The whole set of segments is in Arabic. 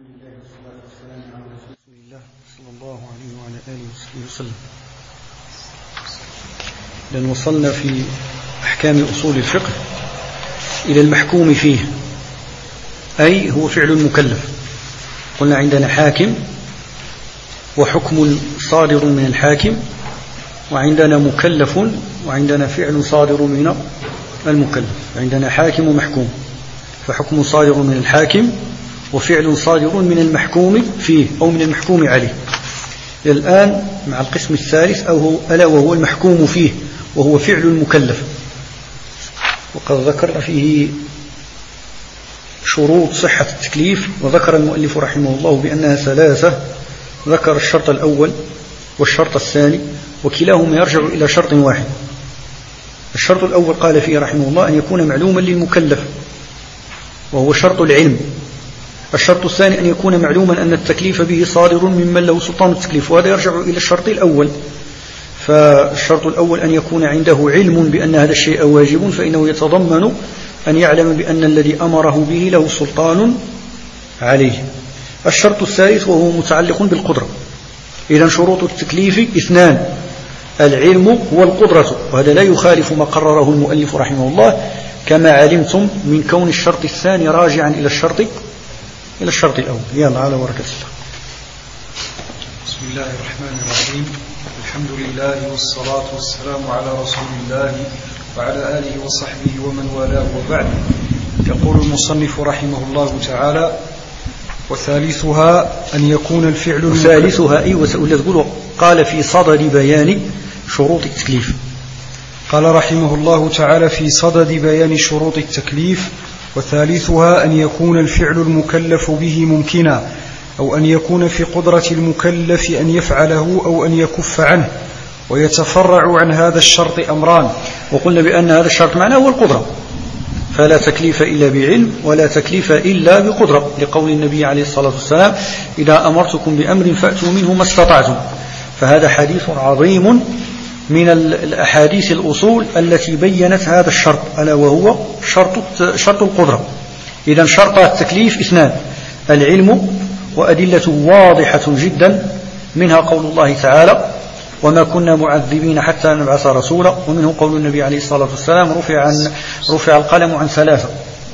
الحمد لله والصلاة والسلام على رسول الله صلى الله عليه وعلى آله وصحبه وسلم. لأن وصلنا في أحكام أصول الفقه إلى المحكوم فيه، أي هو فعل المكلف. قلنا عندنا حاكم وحكم صادر من الحاكم، وعندنا مكلف، وعندنا فعل صادر من المكلف. عندنا حاكم ومحكوم، فحكم صادر من الحاكم وفعل صادر من المحكوم فيه أو من المحكوم عليه. الآن مع القسم الثالث ألا وهو المحكوم فيه، وهو فعل المكلف. وقد ذكر فيه شروط صحة التكليف، وذكر المؤلف رحمه الله بأنها ثلاثة. ذكر الشرط الأول والشرط الثاني، وكلاهما يرجع إلى شرط واحد. الشرط الأول قال فيه رحمه الله أن يكون معلوما للمكلف، وهو شرط العلم. الشرط الثاني أن يكون معلوما أن التكليف به صادر ممن له سلطان التكليف، وهذا يرجع إلى الشرط الأول. فالشرط الأول أن يكون عنده علم بأن هذا الشيء واجب، فإنه يتضمن أن يعلم بأن الذي أمره به له سلطان عليه. الشرط الثالث وهو متعلق بالقدرة. إذن شروط التكليف اثنان: العلم والقدرة، وهذا لا يخالف ما قرره المؤلف رحمه الله، كما علمتم من كون الشرط الثاني راجعا إلى الشرط الأول. يلا على بركة الله. بسم الله الرحمن الرحيم. الحمد لله والصلاة والسلام على رسول الله وعلى آله وصحبه ومن والاه، وبعد. يقول المصنف رحمه الله تعالى: وثالثها أن يكون الفعل وثالثها تقول قال في صدد بيان شروط التكليف. قال رحمه الله تعالى في صدد بيان شروط التكليف: وثالثها أن يكون الفعل المكلف به ممكنا، أو أن يكون في قدرة المكلف أن يفعله أو أن يكف عنه. ويتفرع عن هذا الشرط أمران. وقلنا بأن هذا الشرط معناه هو القدرة، فلا تكليف إلا بعلم ولا تكليف إلا بقدرة، لقول النبي عليه الصلاة والسلام: إذا أمرتكم بأمر فأتوا منه ما استطعتم. فهذا حديث عظيم من الأحاديث الأصول التي بيّنت هذا الشرط، ألا وهو شرط القدرة. إذن شرط التكليف اثنان: العلم، وأدلة واضحة جدا، منها قول الله تعالى: وما كنا معذبين حتى نبعث رسولا. ومنه قول النبي عليه الصلاة والسلام: رفع القلم عن ثلاثة.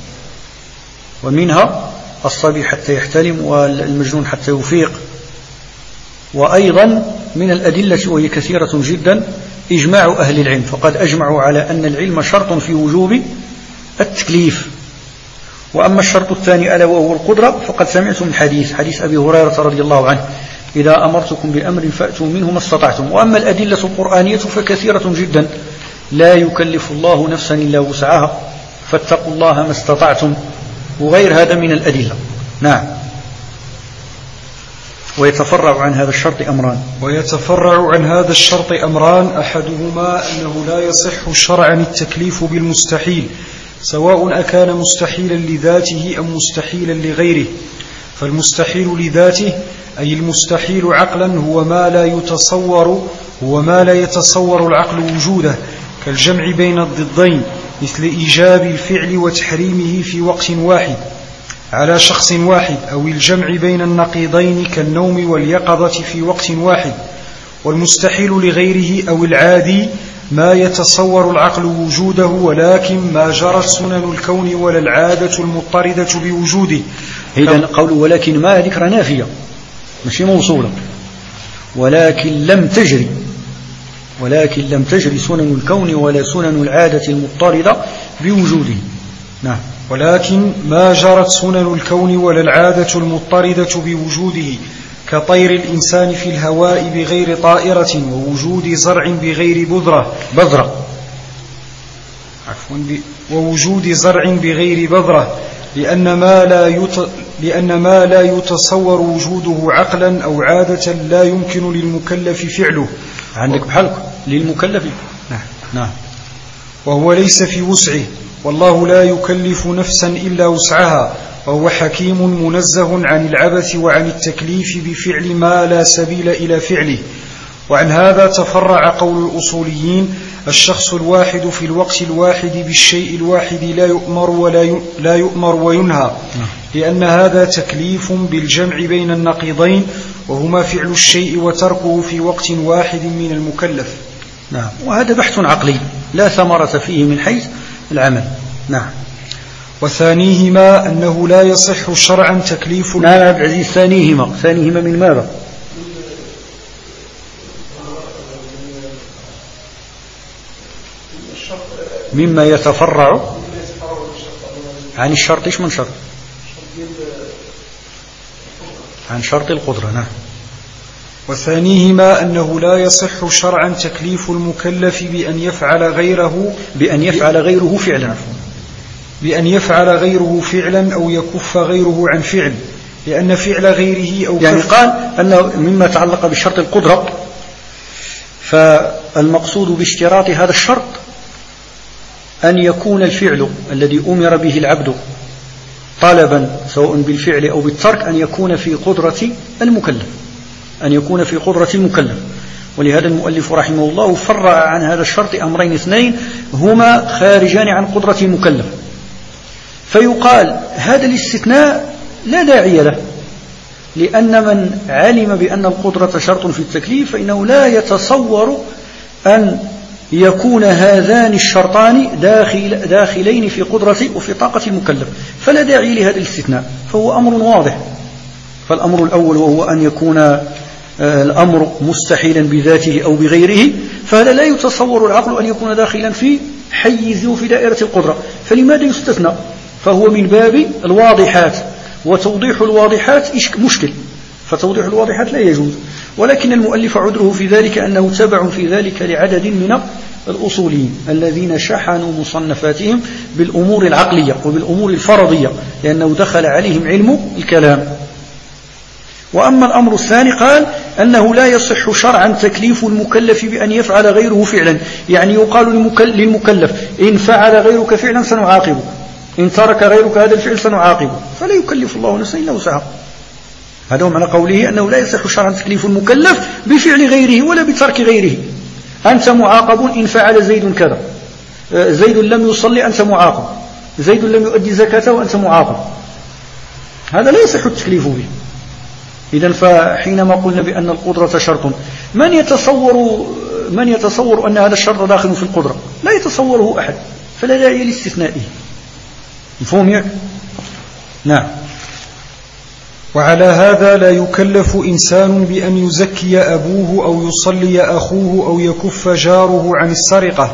ومنها الصبي حتى يحتلم، والمجنون حتى يفيق. وأيضا من الأدلة وهي كثيرة جدا إجماع أهل العلم، فقد أجمعوا على أن العلم شرط في وجوب التكليف. وأما الشرط الثاني ألا وهو القدرة، فقد سمعتم من حديث أبي هريرة رضي الله عنه: إذا أمرتكم بأمر فأتوا منه ما استطعتم. وأما الأدلة القرآنية فكثيرة جدا: لا يكلف الله نفسا إلا وسعها، فاتقوا الله ما استطعتم، وغير هذا من الأدلة. نعم. ويتفرع عن هذا الشرط أمران. أحدهما أنه لا يصح شرعا التكليف بالمستحيل، سواء أكان مستحيلا لذاته أم مستحيلا لغيره. فالمستحيل لذاته أي المستحيل عقلا هو ما لا يتصور العقل وجوده، كالجمع بين الضدين، مثل إيجاب الفعل وتحريمه في وقت واحد على شخص واحد، أو الجمع بين النقيضين كالنوم واليقظة في وقت واحد. والمستحيل لغيره أو العادي ما يتصور العقل وجوده، ولكن ما جرت سنن الكون ولا العادة المضطردة بوجوده. إذن قول ولكن ما ذكر نافية مش موصولة، ولكن لم تجري سنن الكون ولا سنن العادة المضطردة بوجوده. نعم. ولكن ما جرت سنن الكون ولا العادة المضطردة بوجوده، كطير الإنسان في الهواء بغير طائرة، ووجود زرع بغير بذرة، لأن ما لا يتصور وجوده عقلا أو عادة لا يمكن للمكلف فعله. عندك بحلق للمكلف. نعم. وهو ليس في وسعه، والله لا يكلف نفسا إلا وسعها، وهو حكيم منزه عن العبث وعن التكليف بفعل ما لا سبيل إلى فعله. وعن هذا تفرع قول الأصوليين: الشخص الواحد في الوقت الواحد بالشيء الواحد لا يؤمر وينهى، لأن هذا تكليف بالجمع بين النقيضين، وهما فعل الشيء وتركه في وقت واحد من المكلف. نعم. وهذا بحث عقلي لا ثمرة فيه من حيث العمل. نعم. وثانيهما أنه لا يصح شرعا تكليف. نعم عبد العزيز، ثانيهما من ماذا؟ مما يتفرع عن الشرط. ايش من شرط؟ عن شرط القدرة. نعم. وثانيهما أنه لا يصح شرعا تكليف المكلف بأن يفعل غيره فعلا أو يكف غيره عن فعل، لأن فعل غيره أو يعني قال أنه مما تعلق بشرط القدرة، فالمقصود باشتراط هذا الشرط أن يكون الفعل الذي أمر به العبد طلبا سواء بالفعل أو بالترك أن يكون في قدرة المكلف. ولهذا المؤلف رحمه الله فرع عن هذا الشرط أمرين اثنين هما خارجان عن قدرة المكلف. فيقال هذا الاستثناء لا داعي له، لأن من علم بأن القدرة شرط في التكليف فإنه لا يتصور أن يكون هذان الشرطان داخلين في قدرة وفي طاقة المكلف، فلا داعي لهذا الاستثناء، فهو أمر واضح. فالأمر الأول وهو أن يكون الأمر مستحيلا بذاته أو بغيره، فهذا لا يتصور العقل أن يكون داخلا في حيز وفي دائرة القدرة، فلماذا يستثنى؟ فهو من باب الواضحات، وتوضيح الواضحات مشكل، فتوضيح الواضحات لا يجوز. ولكن المؤلف عذره في ذلك أنه تبع في ذلك لعدد من الأصوليين الذين شحنوا مصنفاتهم بالأمور العقلية وبالأمور الفرضية، لأنه دخل عليهم علم الكلام. وأما الأمر الثاني قال أنه لا يصح شرعا تكليف المكلف بأن يفعل غيره فعلا، يعني يقال للمكلف إن فعل غيرك فعلا سنعاقبه، إن ترك غيرك هذا الفعل سنعاقبه، فلا يكلف الله نفسا إلا وسعها. هذا هو معنى قوله أنه لا يصح شرعا تكليف المكلف بفعل غيره ولا بترك غيره. أنت معاقب إن فعل زيد كذا، زيد لم يصلي أنت معاقب، زيد لم يؤدي زكاته وأنت معاقب، هذا لا يصح التكليف به. إذن فحينما قلنا بأن القدرة شرط، من يتصور أن هذا الشرط داخل في القدرة؟ لا يتصوره أحد، فلا داعي لاستثنائه. مفهوم يعني؟ نعم. وعلى هذا لا يكلف إنسان بأن يزكي أبوه أو يصلي أخوه أو يكف جاره عن السرقة،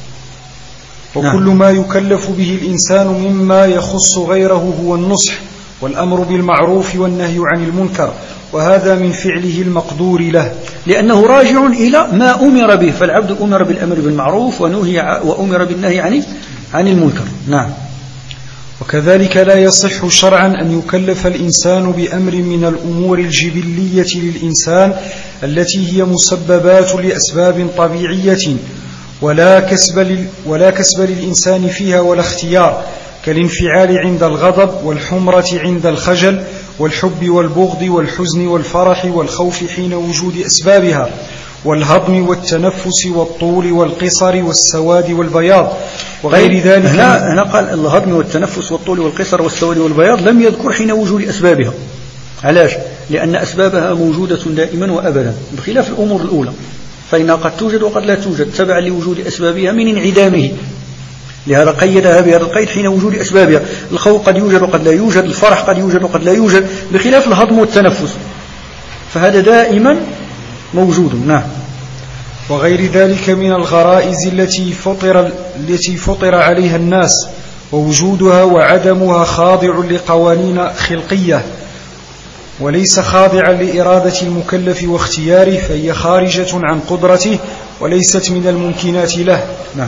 وكل ما يكلف به الإنسان مما يخص غيره هو النصح والأمر بالمعروف والنهي عن المنكر، وهذا من فعله المقدور له، لأنه راجع إلى ما أمر به، فالعبد أمر بالأمر بالمعروف وأمر بالنهي عن المنكر. نعم. وكذلك لا يصح شرعا أن يكلف الإنسان بأمر من الأمور الجبلية للإنسان التي هي مسببات لأسباب طبيعية ولا كسب للإنسان فيها ولا اختيار، كالانفعال عند الغضب، والحمرة عند الخجل، والحب والبغض والحزن والفرح والخوف حين وجود أسبابها، والهضم والتنفس والطول والقصر والسواد والبياض وغير ذلك. هنا قال الهضم والتنفس والطول والقصر والسواد والبياض، لم يذكر حين وجود أسبابها. علاش؟ لأن أسبابها موجودة دائما وأبدا، بخلاف الأمور الأولى فإنها قد توجد وقد لا توجد تبعا لوجود أسبابها من انعدامه، لهذا قيدها بهذا القيد حين وجود أسبابها. الخوف قد يوجد وقد لا يوجد، الفرح قد يوجد وقد لا يوجد، بخلاف الهضم والتنفس فهذا دائما موجود. نعم. وغير ذلك من الغرائز التي فطر عليها الناس، ووجودها وعدمها خاضع لقوانين خلقية وليس خاضعا لإرادة المكلف واختياره، فهي خارجة عن قدرته وليست من الممكنات له. نعم.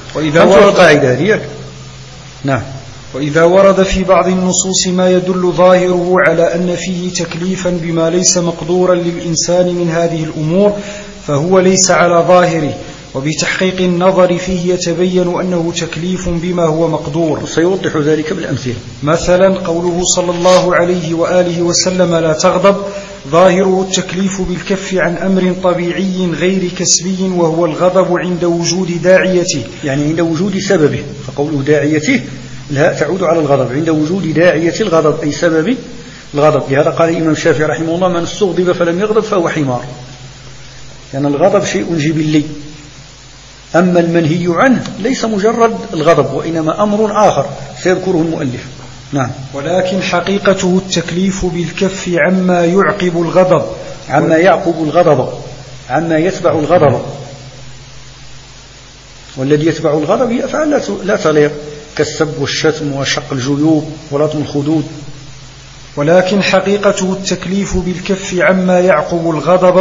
وإذا ورد في بعض النصوص ما يدل ظاهره على أن فيه تكليفا بما ليس مقدورا للإنسان من هذه الأمور، فهو ليس على ظاهره، وبتحقيق النظر فيه يتبين أنه تكليف بما هو مقدور. سيوضح ذلك بالأمثلة. مثلا قوله صلى الله عليه وآله وسلم لا تغضب، ظاهره التكليف بالكف عن أمر طبيعي غير كسبي وهو الغضب عند وجود داعيته، يعني عند وجود سببه، فقوله داعيته الهاء تعود على الغضب، عند وجود داعية الغضب أي سبب الغضب. لهذا قال الإمام الشافعي رحمه الله: من استغضب فلم يغضب فهو حمار، لأن يعني الغضب شيء جبلي، أما المنهي عنه ليس مجرد الغضب وإنما أمر آخر سيذكره المؤلف. نعم. ولكن حقيقته التكليف بالكف عما يعقب الغضب، عما يعقب الغضب، عما يتبع الغضب، والذي يتبع الغضب هي أفعال لا تليق كالسب والشتم وشق الجيوب ولطم الخدود. ولكن حقيقته التكليف بالكف عما يعقب الغضب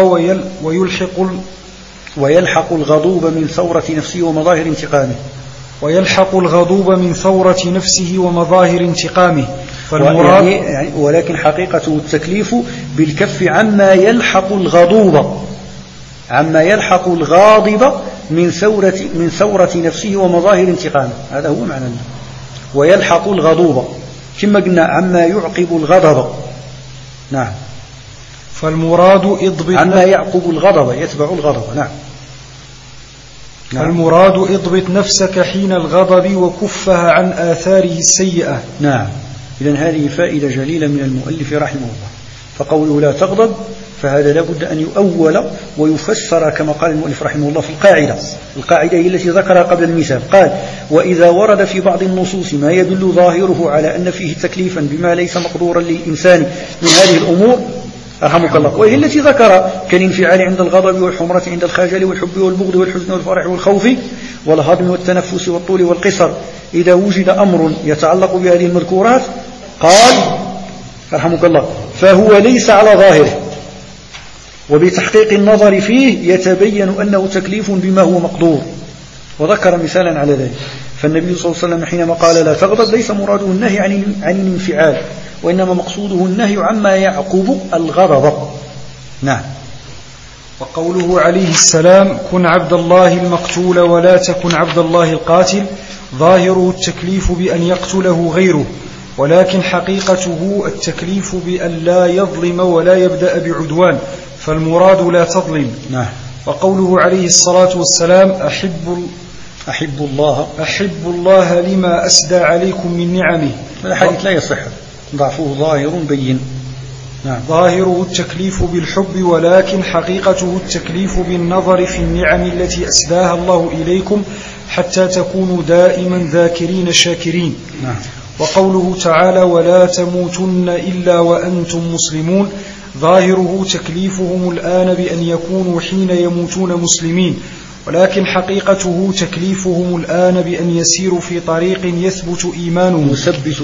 ويلحق الغضوب من ثورة نفسه ومظاهر انتقامه، ويلحق الغضوب من ثورة نفسه ومظاهر انتقامه. فالمراد يعني ولكن حقيقته التكليف بالكف عما يلحق الغضوب، عما يلحق الغاضب من ثورة نفسه ومظاهر انتقامه، هذا هو معنى. ويلحق الغضوب كما قلنا عما يعقب الغضب. نعم. فالمراد اضبط عما يعقب الغضب يتبع الغضب. نعم. فالمراد اضبط نفسك حين الغضب وكفها عن آثاره السيئة. نعم. إذن هذه فائدة جليلة من المؤلف رحمه الله. فقوله لا تغضب فهذا لابد أن يؤول ويفسر كما قال المؤلف رحمه الله في القاعدة هي التي ذكرها قبل المثال. قال: وإذا ورد في بعض النصوص ما يدل ظاهره على أن فيه تكليفا بما ليس مقدورا للإنسان من هذه الأمور رحمك الله، وهي التي ذكر كالانفعال عند الغضب والحمرة عند الخجل والحب والبغض والحزن والفرح والخوف والهضم والتنفس والطول والقصر، إذا وجد أمر يتعلق بهذه المذكورات قال رحمك الله فهو ليس على ظاهره، وبتحقيق النظر فيه يتبين أنه تكليف بما هو مقدور. وذكر مثالا على ذلك. فالنبي صلى الله عليه وسلم حينما قال لا تغضب ليس مراده النهي عن الانفعال، وإنما مقصوده النهي عما يعقب الغضب. نعم. وقوله عليه السلام: كن عبد الله المقتول ولا تكن عبد الله القاتل، ظاهره التكليف بأن يقتله غيره، ولكن حقيقته التكليف بأن لا يظلم ولا يبدأ بعدوان، فالمراد لا تظلم. نعم. وقوله عليه الصلاة والسلام: أحب الله لما أسدى عليكم من نعمه، الحديث لا يصح، ضعفه ظاهر بين. نعم. ظاهره التكليف بالحب، ولكن حقيقته التكليف بالنظر في النعم التي أسداها الله إليكم حتى تكونوا دائما ذاكرين شاكرين. نعم. وقوله تعالى: ولا تموتن إلا وأنتم مسلمون، ظاهره تكليفهم الآن بأن يكونوا حين يموتون مسلمين، ولكن حقيقته تكليفهم الآن بأن يسيروا في طريق يثبت إيمانهم،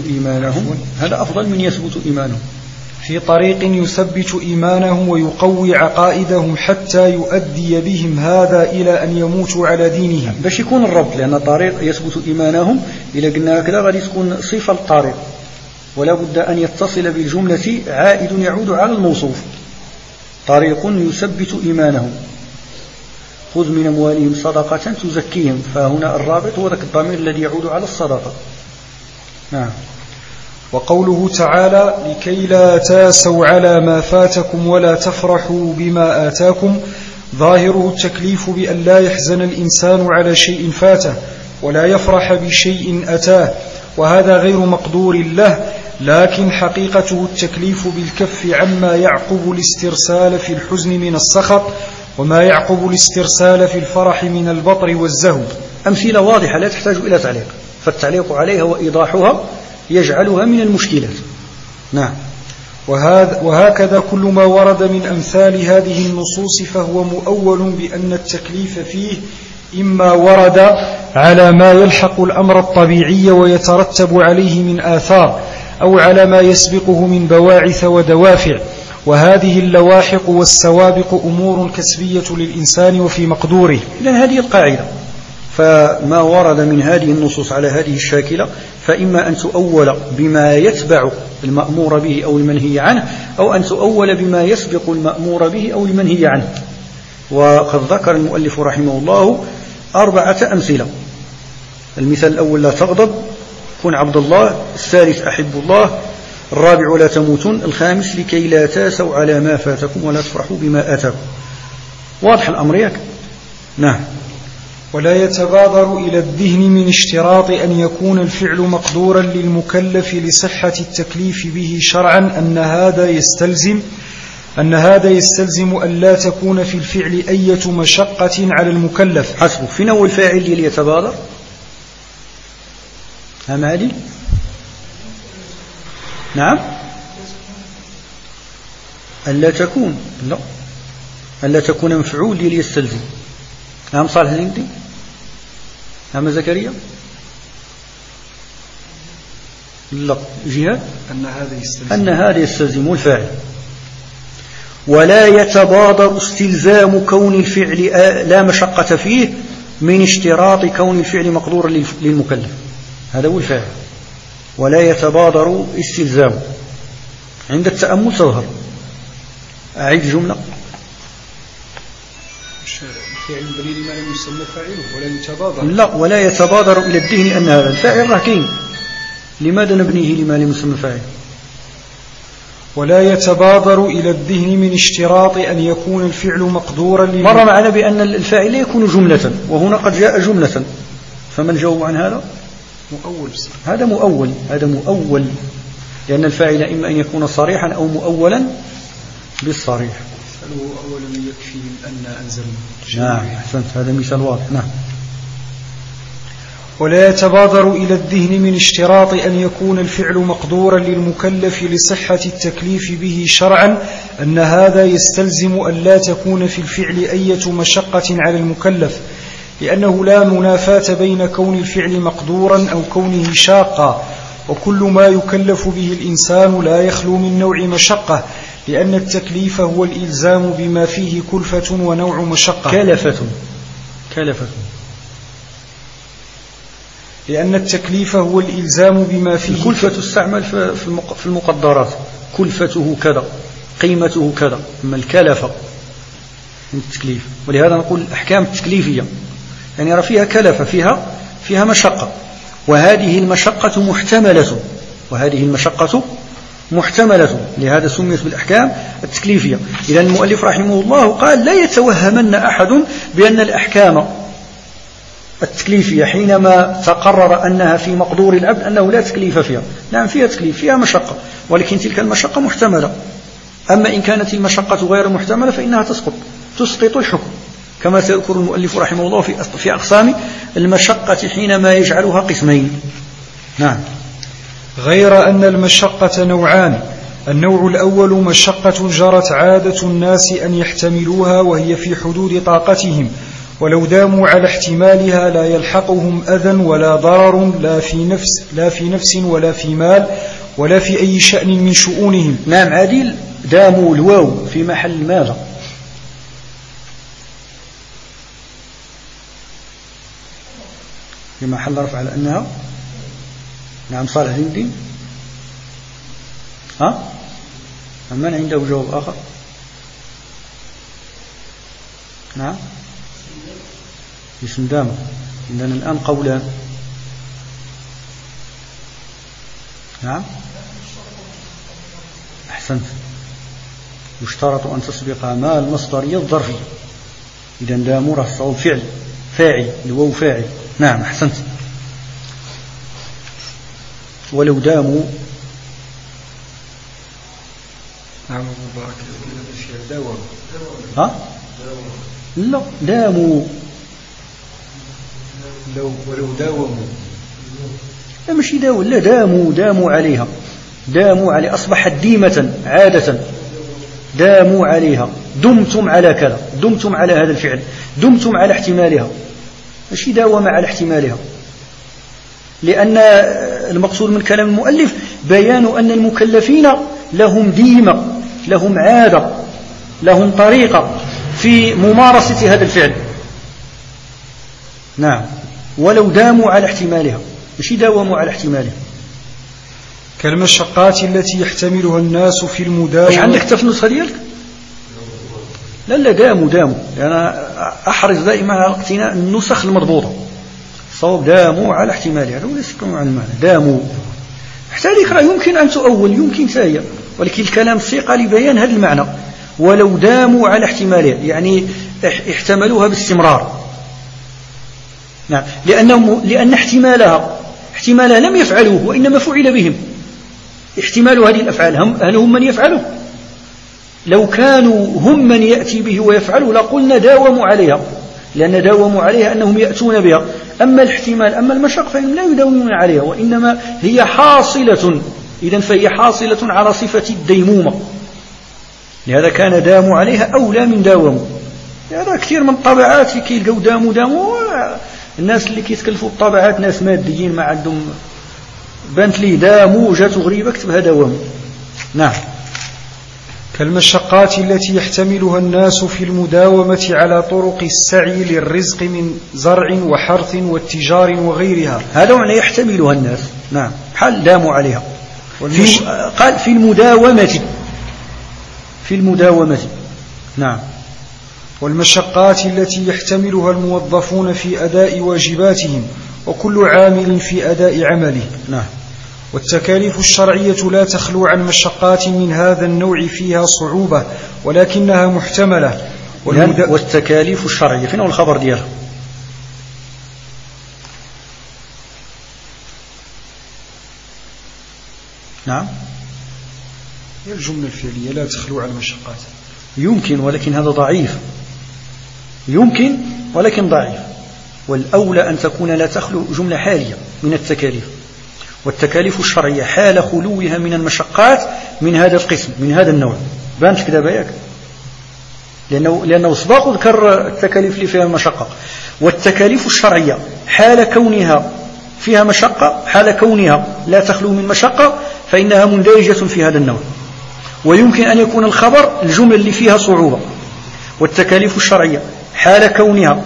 هذا أفضل من يثبت إيمانهم، في طريق يثبت إيمانهم ويقوي عقائدهم حتى يؤدي بهم هذا إلى أن يموتوا على دينهم. باش يكون الربط، لأن طريق يثبت إيمانهم إلى قلنا كذا غادي تكون صفة الطريق، ولا بد أن يتصل بالجملة عائد يعود على الموصوف. طريق يثبت إيمانهم، خذ من أموالهم صدقة تزكيهم، فهنا الرابط هو ذاك الضمير الذي يعود على الصدقة. نعم. وقوله تعالى: لكي لا تاسوا على ما فاتكم ولا تفرحوا بما آتاكم، ظاهره التكليف بأن لا يحزن الإنسان على شيء فاته ولا يفرح بشيء أتاه، وهذا غير مقدور له، لكن حقيقته التكليف بالكف عما يعقب الاسترسال في الحزن من السخط، وما يعقب الاسترسال في الفرح من البطر والزهو. أمثلة واضحة لا تحتاج إلى تعليق، فالتعليق عليها وإيضاحها يجعلها من المشكلات. نعم. وهكذا كل ما ورد من أمثال هذه النصوص فهو مؤول بأن التكليف فيه إما ورد على ما يلحق الأمر الطبيعي ويترتب عليه من آثار، أو على ما يسبقه من بواعث ودوافع، وهذه اللواحق والسوابق أمور كسبية للإنسان وفي مقدوره. إذن هذه القاعدة، فما ورد من هذه النصوص على هذه الشاكلة فإما أن تؤول بما يتبع المأمور به أو المنهي عنه، أو أن تؤول بما يسبق المأمور به أو المنهي عنه. وقد ذكر المؤلف رحمه الله 4 أمثلة. المثال الأول لا تغضب، كن عبد الله. الثالث أحب الله. الرابع لا تموتن. الخامس لكي لا تاسوا على ما فاتكم ولا تفرحوا بما آتاكم. واضح الأمر ياك؟ نعم. ولا يتبادر إلى الذهن من اشتراط أن يكون الفعل مقدورا للمكلف لصحة التكليف به شرعا أن هذا يستلزم أن لا تكون في الفعل أية مشقة على المكلف. حسبه. فين هو الفاعل اللي يتبادر؟ هم عادي؟ نعم. ألا تكون، لا، ألا تكون مفعول ليستلزم. نعم صالح الهندي. نعم زكريا. لا جهاد. أن هذا يستلزم الفاعل. ولا يتبادر استلزام كون الفعل لا مشقة فيه من اشتراط كون الفعل مقدورا للمكلف. هذا هو الفاعل. ولا يتبادر استلزام. عند التأمل تظهر. أعيد الجملة. فعل دليل ما لم يسمى فاعله ولا يتبادر. لا، ولا يتبادر إلى الذهن أن هذا الفاعل راه كاين. لماذا نبنيه لما لم يسمى فاعل؟ ولا يتبادر إلى الذهن من اشتراط أن يكون الفعل مقدورا مر معنا بأن الفاعل يكون جملة، وهنا قد جاء جملة، فمن جاوب عن هذا؟ مؤول. هذا مؤول، لأن الفاعل إما أن يكون صريحا أو مؤولا بالصريح. فلو أولا يكفي أن أنزلنا. نعم أحسنت، هذا مثال واضح. نعم. ولا يتبادر إلى الذهن من اشتراط أن يكون الفعل مقدورا للمكلف لصحة التكليف به شرعا أن هذا يستلزم أن لا تكون في الفعل أية مشقة على المكلف، لأنه لا منافاة بين كون الفعل مقدورا أو كونه شاقا، وكل ما يكلف به الإنسان لا يخلو من نوع مشقة، لأن التكليف هو الإلزام بما فيه كلفة ونوع مشقة. كلفة. لأن التكليف هو الإلزام بما فيه. الكلفة تستعمل في المقدرات، كلفته كذا، قيمته كذا، أما الكلفة من التكليف. ولهذا نقول الأحكام التكليفية يعني راه فيها كلفة، فيها مشقة، وهذه المشقة محتملة، لهذا سميت بالأحكام التكليفية. إذن المؤلف رحمه الله قال لا يتوهمن أحد بأن الأحكام التكليفية حينما تقرر أنها في مقدور العبد أنه لا تكليف فيها. نعم فيها تكليف، فيها مشقة، ولكن تلك المشقة محتملة. أما إن كانت المشقة غير محتملة فإنها تسقط الحكم، كما سيذكر المؤلف رحمه الله في أقسام المشقة حينما يجعلها قسمين. نعم. غير أن المشقة نوعان. النوع الأول مشقة جرت عادة الناس أن يحتملوها وهي في حدود طاقتهم، ولو داموا على احتمالها لا يلحقهم أذى ولا ضرر لا في نفس ولا في مال ولا في أي شأن من شؤونهم. نعم عديل. داموا الواو في محل ماذا؟ في محل رفع على أنها. نعم صالح الدين. من عنده جواب آخر؟ نعم اسم دام. عندنا الآن قولان. نعم أحسنت. يشترط أن تسبق ما المصدرية الظرفية. إذا داموا راه صوب فاعل الواو فاعل. نعم أحسنت. ولو داموا. نعم مبارك الفعل داوموا. لا داموا. ولو داوموا. لا ماشي داوموا، لا داموا عليها. داموا عليها أصبحت ديمة عادة. داموا عليها. دمتم على كذا، دمتم على هذا الفعل، دمتم على احتمالها. ماشي داوم على احتمالها، لأن المقصود من كلام المؤلف بيان أن المكلفين لهم ديمة، لهم عادة، لهم طريقة في ممارسة هذا الفعل. نعم. ولو داموا على احتمالها، مش داوموا على احتمالها. كالمشقات التي يحتملها الناس في المداومة. مش عندك تفنس ديالك؟ لا داموا. أنا أحرص دائما على اقتناء النسخ المضبوطة. صوب داموا على احتمالها، وليس على المعنى. داموا حتى ذكرى يمكن أن تؤول، يمكن ثاية، ولكن الكلام سيق لبيان هذا المعنى. ولو داموا على احتمالها، يعني احتملوها باستمرار. نعم، لأن احتمالها لم يفعلوه وإنما فعل بهم. احتمال هذه الأفعال هل هم من يفعله؟ لو كانوا هم من يأتي به ويفعله لقلنا داوموا عليها، لأن داوموا عليها أنهم يأتون بها. أما الاحتمال، أما المشق فإنهم لا يداومون عليها، وإنما هي حاصلة. إذن فهي حاصلة على صفة الديمومة، لهذا كان داموا عليها أولى من داوموا. هذا كثير من الطبعات كيلقوا داموا الناس اللي كيتكلفوا الطبعات ناس ماديين ما عندهم، بانت لي داموا جات غريبة اكتبها داوموا. نعم. كالمشقات التي يحتملها الناس في المداومة على طرق السعي للرزق من زرع وحرث والتجار وغيرها. هذا معنى يحتملها الناس. نعم، حال داموا عليها. قال في المداومة. نعم. والمشقات التي يحتملها الموظفون في أداء واجباتهم وكل عامل في أداء عمله. نعم. والتكاليف الشرعية لا تخلو عن مشقات من هذا النوع فيها صعوبة ولكنها محتملة. والتكاليف الشرعية فين هو الخبر ديالها؟ نعم، الجملة الفعلية لا تخلو عن مشقات. يمكن ولكن هذا ضعيف، يمكن ولكن ضعيف، والأولى أن تكون لا تخلو جملة حالية من التكاليف. والتكاليف الشرعية حال خلوها من المشقات من هذا القسم، من هذا النوع. بانت كذا بياك، لأنه سباق ذكر التكاليف اللي فيها المشقة. والتكاليف الشرعية حال كونها فيها مشقة، حال كونها لا تخلو من مشقة، فإنها مندرجة في هذا النوع. ويمكن أن يكون الخبر الجمل اللي فيها صعوبة. والتكاليف الشرعية حال كونها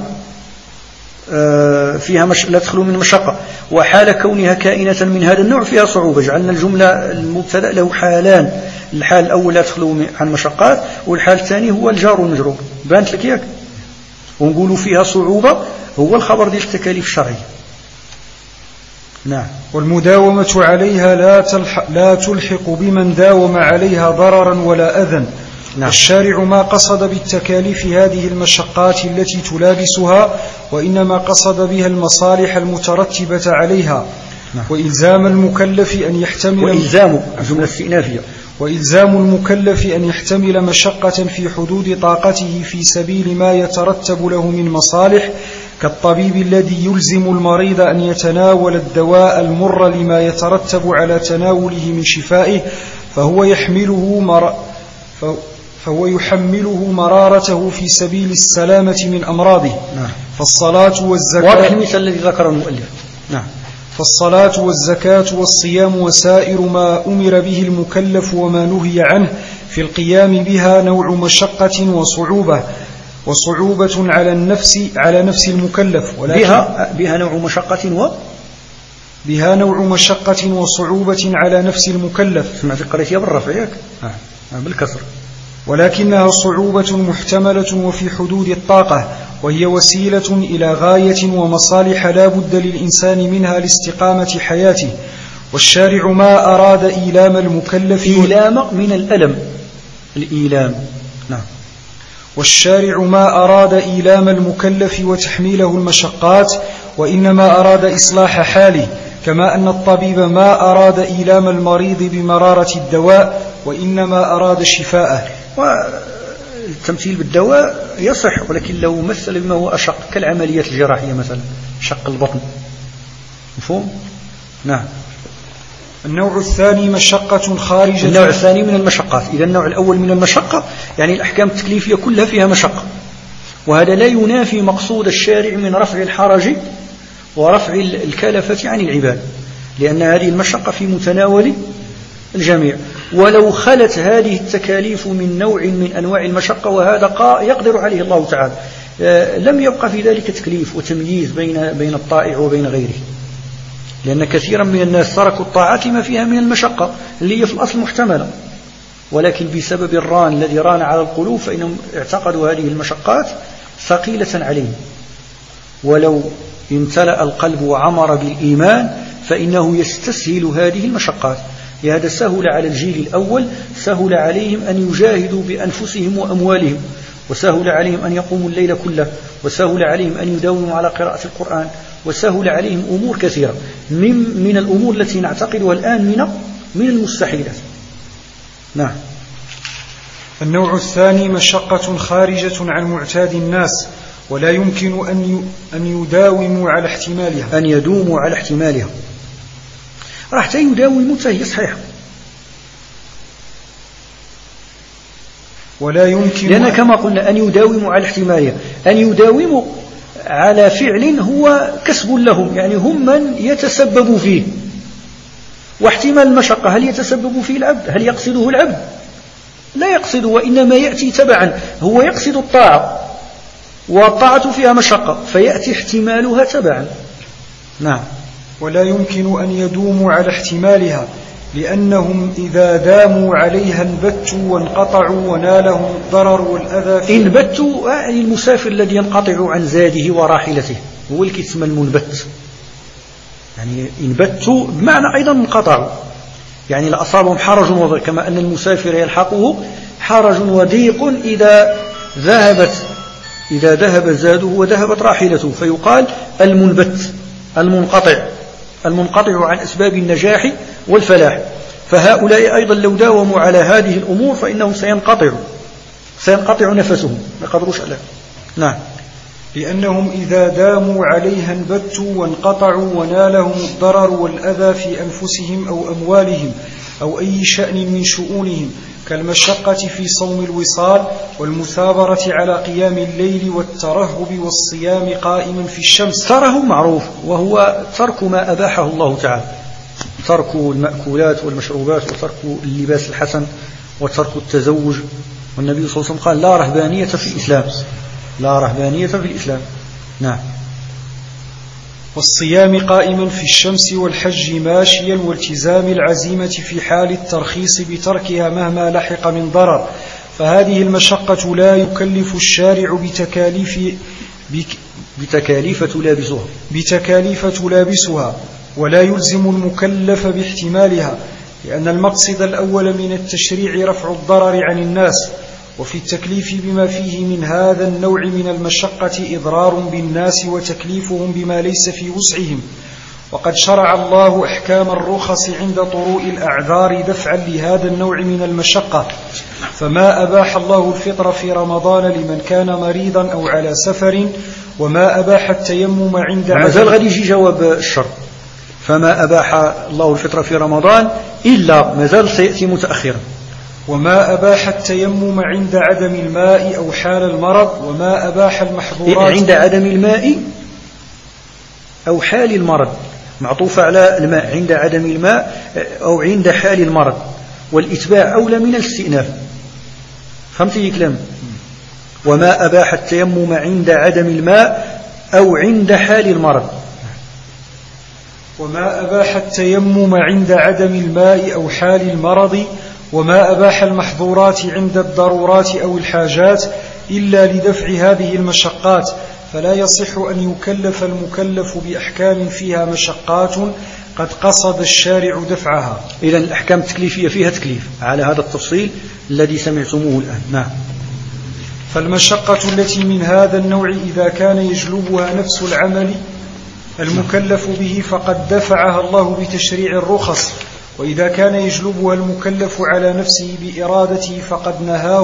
فيها لا تخلو من مشقة، وحال كونها كائنة من هذا النوع فيها صعوبة. جعلنا الجملة المبتدأ له حالان، الحال الأول لا تخلو عن مشقات، والحال الثاني هو الجار والمجرور. بانت لك ياك؟ ونقولوا فيها صعوبة هو الخبر ديال التكاليف الشرعية. نعم. والمداومة عليها لا تلحق بمن داوم عليها ضررا ولا أذى. نعم. الشارع ما قصد بالتكاليف هذه المشقات التي تلابسها، وإنما قصد بها المصالح المترتبة عليها. نعم. وإلزام المكلف أن يحتمل وإلزام المكلف أن يحتمل مشقة في حدود طاقته في سبيل ما يترتب له من مصالح، كالطبيب الذي يلزم المريض أن يتناول الدواء المر لما يترتب على تناوله من شفائه، فهو يحمله مرارته في سبيل السلامة من أمراضه. نعم. فالصلاة والزكاة، واضح المثال الذي ذكره المؤلف. نعم. فالصلاة والزكاة والصيام وسائر ما أمر به المكلف وما نهي عنه في القيام بها نوع مشقة وصعوبة على نفس المكلف، بها نوع مشقة بها نوع مشقة وصعوبة على نفس المكلف. سمعت قريتها بالرفع ياك؟ بالكسر. ولكنها صعوبة محتملة وفي حدود الطاقة، وهي وسيلة إلى غاية ومصالح لا بد للإنسان منها لاستقامة حياته. والشارع ما أراد إيلام المكلف إيلام من الألم، الإيلام. نعم. والشارع ما أراد إيلام المكلف وتحميله المشقات، وإنما أراد إصلاح حاله، كما أن الطبيب ما أراد إيلام المريض بمرارة الدواء، وإنما أراد شفاءه. والتمثيل بالدواء يصح، ولكن لو مثل بما هو أشق كالعمليات الجراحية مثلا، شق البطن. مفهوم؟ نعم. النوع الثاني مشقة خارجة. النوع الثاني من المشقات. إذا النوع الأول من المشقة يعني الأحكام التكليفية كلها فيها مشقة، وهذا لا ينافي مقصود الشارع من رفع الحرج ورفع الكلفة عن العباد، لأن هذه المشقة في متناول الجميع. ولو خلت هذه التكاليف من نوع من أنواع المشقة وهذا يقدر عليه الله تعالى، لم يبقى في ذلك تكليف وتمييز بين الطائع وبين غيره، لأن كثيرا من الناس تركوا الطاعات ما فيها من المشقة اللي هي في الأصل محتملة، ولكن بسبب الران الذي ران على القلوب فإنهم اعتقدوا هذه المشقات ثقيلة عليهم. ولو امتلأ القلب وعمر بالإيمان فإنه يستسهل هذه المشقات. لهذا سهل على الجيل الأول، سهل عليهم أن يجاهدوا بأنفسهم وأموالهم، وسهل عليهم أن يقوموا الليل كله، وسهل عليهم أن يداوموا على قراءة القرآن، وسهل عليهم أمور كثيرة من الأمور التي نعتقدها الآن من المستحيلات. نعم. النوع الثاني مشقة خارجة عن معتاد الناس، ولا يمكن أن يداوموا على احتمالها، أن يدوموا على احتمالها. راح يداوموا هي صحيحة، ولا يمكن، لأن كما قلنا أن يداوموا على احتمالها، أن يداوموا على فعل هو كسب لهم، يعني هم من يتسبب فيه. واحتمال المشقة هل يتسبب فيه العبد؟ هل يقصده العبد؟ لا يقصد، وإنما يأتي تبعا، هو يقصد الطاعة، والطاعة فيها مشقة فيأتي احتمالها تبعا. نعم. ولا يمكن أن يدوموا على احتمالها، لأنهم إذا داموا عليها انبتوا وانقطعوا ونالهم الضرر والأذى. انبتوا يعني المسافر الذي ينقطع عن زاده وراحلته هو اللي يسمى المنبت، يعني انبتوا بمعنى أيضا انقطعوا، يعني لأصابهم حرج وضيق، كما أن المسافر يلحقه حرج وضيق إذا ذهب زاده وذهبت راحلته، فيقال المنبت المنقطع عن أسباب النجاح والفلاح. فهؤلاء أيضا لو داوموا على هذه الأمور فإنهم سينقطع نفسهم، ما قدروش عليه. نعم. لأنهم إذا داموا عليها انبتوا وانقطعوا ونالهم الضرر والأذى في أنفسهم أو أموالهم أو أي شأن من شؤونهم، كالمشقة في صوم الوصال والمثابرة على قيام الليل والترهب والصيام قائما في الشمس. ترهب معروف، وهو ترك ما أباحه الله تعالى، ترك المأكولات والمشروبات، وترك اللباس الحسن، وترك التزوج. والنبي صلى الله عليه وسلم قال لا رهبانية في الإسلام، لا رهبانية في الإسلام. نعم. والصيام قائما في الشمس والحج ماشيا والتزام العزيمة في حال الترخيص بتركها مهما لحق من ضرر. فهذه المشقة لا يكلف الشارع بتكاليف تلابسها، ولا يلزم المكلف باحتمالها، لأن المقصد الأول من التشريع رفع الضرر عن الناس، وفي التكليف بما فيه من هذا النوع من المشقة إضرار بالناس وتكليفهم بما ليس في وسعهم. وقد شرع الله أحكام الرخص عند طروء الأعذار دفعا لهذا النوع من المشقة، فما أباح الله الفطر في رمضان لمن كان مريضا أو على سفر، وما أباح التيمم عند ما زال غادي يجي جواب الشرط، فما أباح الله الفطر في رمضان إلا، ما زال سيأتي متأخرا. وما أباح التيمم عند عدم الماء أو حال المرض، وما أباح المحظورات عند عدم الماء أو حال المرض، معطوفة على الماء، عند عدم الماء أو عند حال المرض، والإتباع أولى من الاستئناف. فهمتي كلام؟ وما أباح التيمم عند عدم الماء أو عند حال المرض. وما أباح التيمم عند عدم الماء أو حال المرض، وما أباح المحظورات عند الضرورات أو الحاجات إلا لدفع هذه المشقات، فلا يصح أن يكلف المكلف بأحكام فيها مشقات قد قصد الشارع دفعها. إذن الأحكام التكليفية فيها تكليف على هذا التفصيل الذي سمعتموه الآن. نعم. فالمشقة التي من هذا النوع إذا كان يجلبها نفس العمل المكلف به فقد دفعها الله بتشريع الرخص، وإذا كان يجلبها المكلف على نفسه بإرادته فقد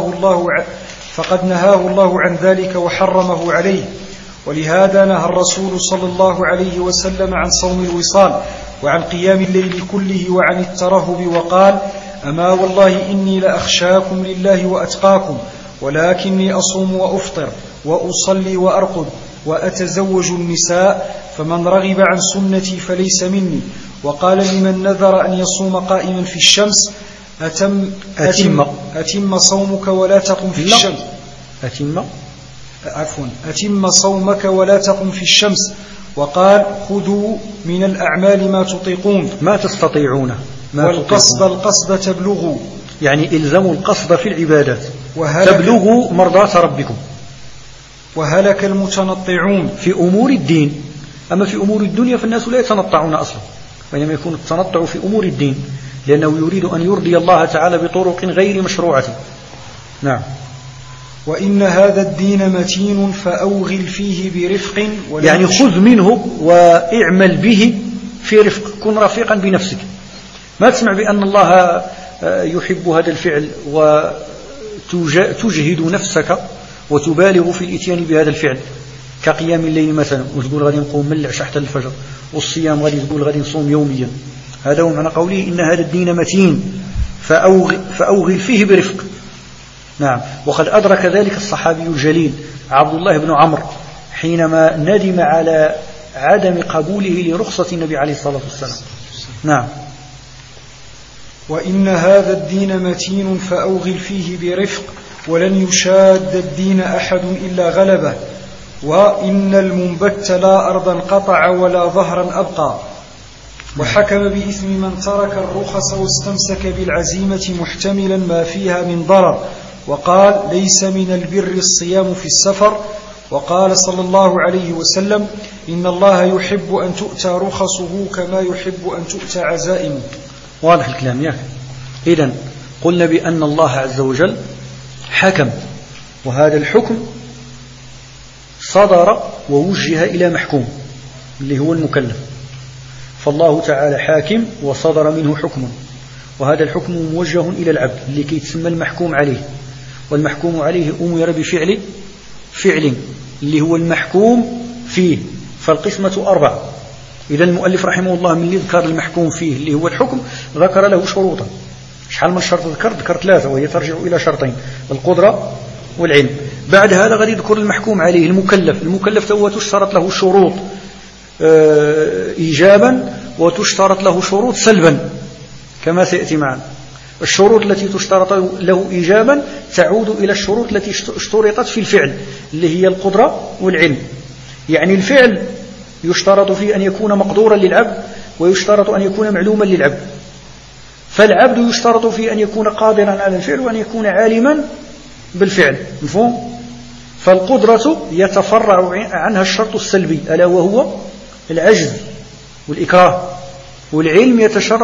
نهاه الله عن ذلك وحرمه عليه. ولهذا نهى الرسول صلى الله عليه وسلم عن صوم الوصال وعن قيام الليل كله وعن الترهب، وقال: أما والله إني لأخشاكم لله وأتقاكم، ولكني أصوم وأفطر وأصلي وأرقد وأتزوج النساء، فمن رغب عن سنتي فليس مني. وقال لمن نذر أن يصوم قائما في الشمس: أتم صومك ولا تقم في الشمس. أتم صومك ولا تقم في الشمس. وقال: خذوا من الأعمال ما تطيقون، ما تستطيعون، القصد تبلغوا، يعني إلزموا القصد في العبادات، تبلغوا مرضاة ربكم. وهلك المتنطعون في أمور الدين، أما في أمور الدنيا فالناس لا يتنطعون أصلا، وإنما يكون التنطع في أمور الدين، لأنه يريد أن يرضي الله تعالى بطرق غير مشروعة. نعم. وإن هذا الدين متين فأوغل فيه برفق، يعني خذ منه واعمل به في رفق، كن رفيقا بنفسك. ما تسمع بأن الله يحب هذا الفعل وتجهد نفسك وتبالغ في الاتيان بهذا الفعل، كقيام الليل مثلا، وتقول غادي نقوم من العشاء حتى الفجر، والصيام غادي تقول غادي نصوم يوميا. هذا هو معنى قوله إن هذا الدين متين فأوغل فيه برفق. نعم. وقد أدرك ذلك الصحابي الجليل عبد الله بن عمرو حينما ندم على عدم قبوله لرخصة النبي عليه الصلاة والسلام. نعم. وإن هذا الدين متين فأوغل فيه برفق ولن يشاد الدين أحد إلا غلبه، وإن المنبت لا أرضا قطع ولا ظهرا أبقى. وحكم بإثم من ترك الرخص واستمسك بالعزيمة محتملا ما فيها من ضرر، وقال ليس من البر الصيام في السفر. وقال صلى الله عليه وسلم إن الله يحب أن تؤتى رخصه كما يحب أن تؤتى عزائمه. واضح الكلام ياك؟ إذن قلنا بأن الله عز وجل حكم، وهذا الحكم صدر ووجه إلى محكوم اللي هو المكلف. فالله تعالى حاكم وصدر منه حكم، وهذا الحكم موجه إلى العبد اللي كي يتسمى المحكوم عليه. والمحكوم عليه أمر بفعل اللي هو المحكوم فيه. فالقسمة 4. إذا المؤلف رحمه الله من ذكر المحكوم فيه اللي هو الحكم ذكر له شروطا. شحال من شرط ذكر 3، وهي ترجع إلى شرطين: القدرة والعلم. بعد هذا غادي يذكر المحكوم عليه المكلف هو تشترط له شروط إيجابا وتشترط له شروط سلبا كما سيأتي معنا. الشروط التي تشترط له إيجابا تعود إلى الشروط التي اشترطت في الفعل اللي هي القدرة والعلم. يعني الفعل يشترط فيه أن يكون مقدورا للعبد، ويشترط أن يكون معلوما للعبد. فالعبد يشترط فيه أن يكون قادرا على الفعل وأن يكون عالما بالفعل. مفهوم؟ فالقدرة يتفرع عنها الشرط السلبي ألا وهو العجز والإكراه، والعلم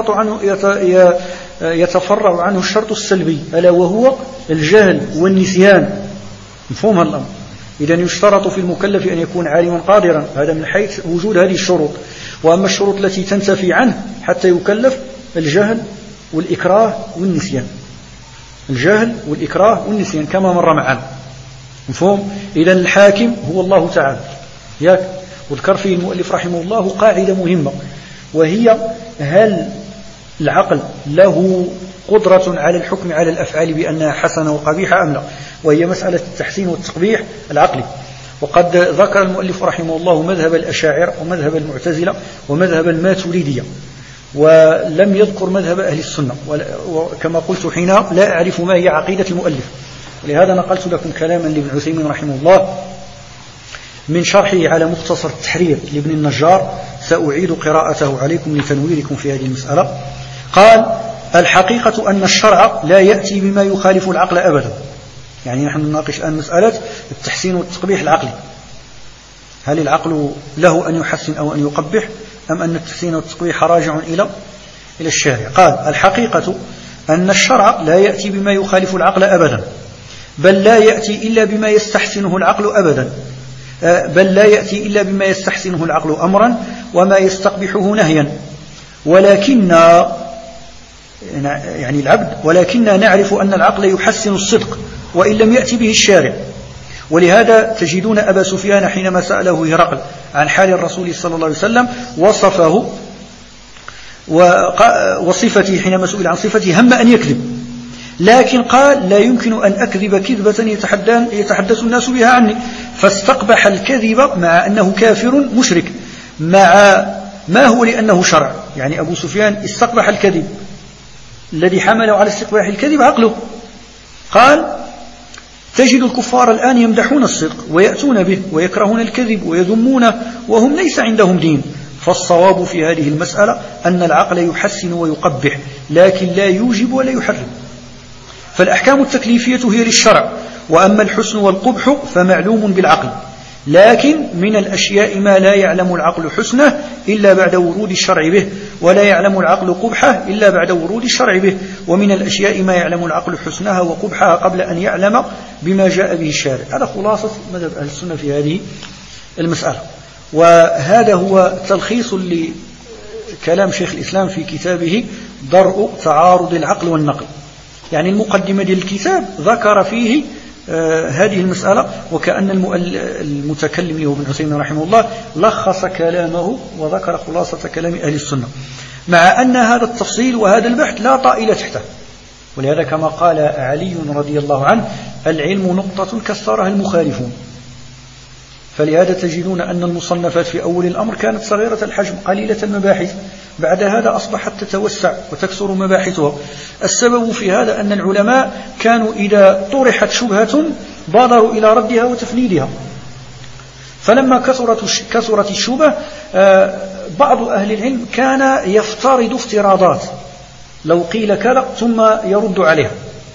يتفرع عنه الشرط السلبي ألا وهو الجهل والنسيان. مفهوم الأمر؟ إذن يشترط في المكلف أن يكون عالما قادرا، هذا من حيث وجود هذه الشروط. وأما الشروط التي تنتفي عنه حتى يكلف الجهل والإكراه والنسيان. الجهل والإكراه والنسيان كما مر معنا. مفهوم؟ إذن الحاكم هو الله تعالى. وذكر فيه المؤلف رحمه الله قاعدة مهمة، وهي هل العقل له قدرة على الحكم على الأفعال بأنها حسنة وقبيحة أم لا؟ وهي مسألة التحسين والتقبيح العقلي. وقد ذكر المؤلف رحمه الله مذهب الأشاعرة ومذهب المعتزلة ومذهب الماتريدية، ولم يذكر مذهب أهل السنة. وكما قلت حين لا أعرف ما هي عقيدة المؤلف، ولهذا نقلت لكم كلاما لابن عثيمين رحمه الله من شرحه على مختصر التحرير لابن النجار، سأعيد قراءته عليكم لتنويركم في هذه المسألة. قال: الحقيقة أن الشرع لا يأتي بما يخالف العقل أبدا. يعني نحن نناقش الآن مسألة التحسين والتقبيح العقلي، هل العقل له أن يحسن أو أن يقبح، أم أن التحسين والتقبيح راجع إلى الشارع؟ قال: الحقيقة أن الشرع لا يأتي بما يخالف العقل أبدا، بل لا يأتي إلا بما يستحسنه العقل أبدا، بل لا يأتي إلا بما يستحسنه العقل أمرا وما يستقبحه نهيا. ولكننا نعرف أن العقل يحسن الصدق وإن لم يأتي به الشارع. ولهذا تجدون أبا سفيان حينما سأله هرقل عن حال الرسول صلى الله عليه وسلم وصفه وصفته، حينما سئل عن صفته هم أن يكذب، لكن قال: لا يمكن أن أكذب كذبة يتحدث الناس بها عني. فاستقبح الكذب مع أنه كافر مشرك، مع ما هو لأنه شرع. يعني أبو سفيان استقبح الكذب، الذي حمله على استقباح الكذب عقله. قال: تجد الكفار الآن يمدحون الصدق ويأتون به ويكرهون الكذب ويذمونه وهم ليس عندهم دين. فالصواب في هذه المسألة أن العقل يحسن ويقبح، لكن لا يوجب ولا يحرم. فالأحكام التكليفية هي للشرع، وأما الحسن والقبح فمعلوم بالعقل. لكن من الأشياء ما لا يعلم العقل حسنه إلا بعد ورود الشرع به، ولا يعلم العقل قبحه إلا بعد ورود الشرع به، ومن الأشياء ما يعلم العقل حسنها وقبحها قبل أن يعلم بما جاء به الشارع. هذا خلاصة مذهب أهل السنة في هذه المسألة، وهذا هو تلخيص لكلام شيخ الإسلام في كتابه درء تعارض العقل والنقل. يعني المقدمة ديال الكتاب ذكر فيه هذه المسألة، وكأن المتكلم اللي هو ابن عثيمين رحمه الله لخص كلامه وذكر خلاصة كلام أهل السنة، مع أن هذا التفصيل وهذا البحث لا طائل تحته. ولهذا كما قال علي رضي الله عنه: العلم نقطة كسرها المخالفون. فلهذا تجدون أن المصنفات في أول الأمر كانت صغيرة الحجم قليلة المباحث، بعد هذا أصبحت تتوسع وتكثر مباحثها. السبب في هذا أن العلماء كانوا إذا طرحت شبهة بادروا إلى ردها وتفنيدها، فلما كثرت الشبه بعض أهل العلم كان يفترض افتراضات لو قيل كذا ثم يرد عليها.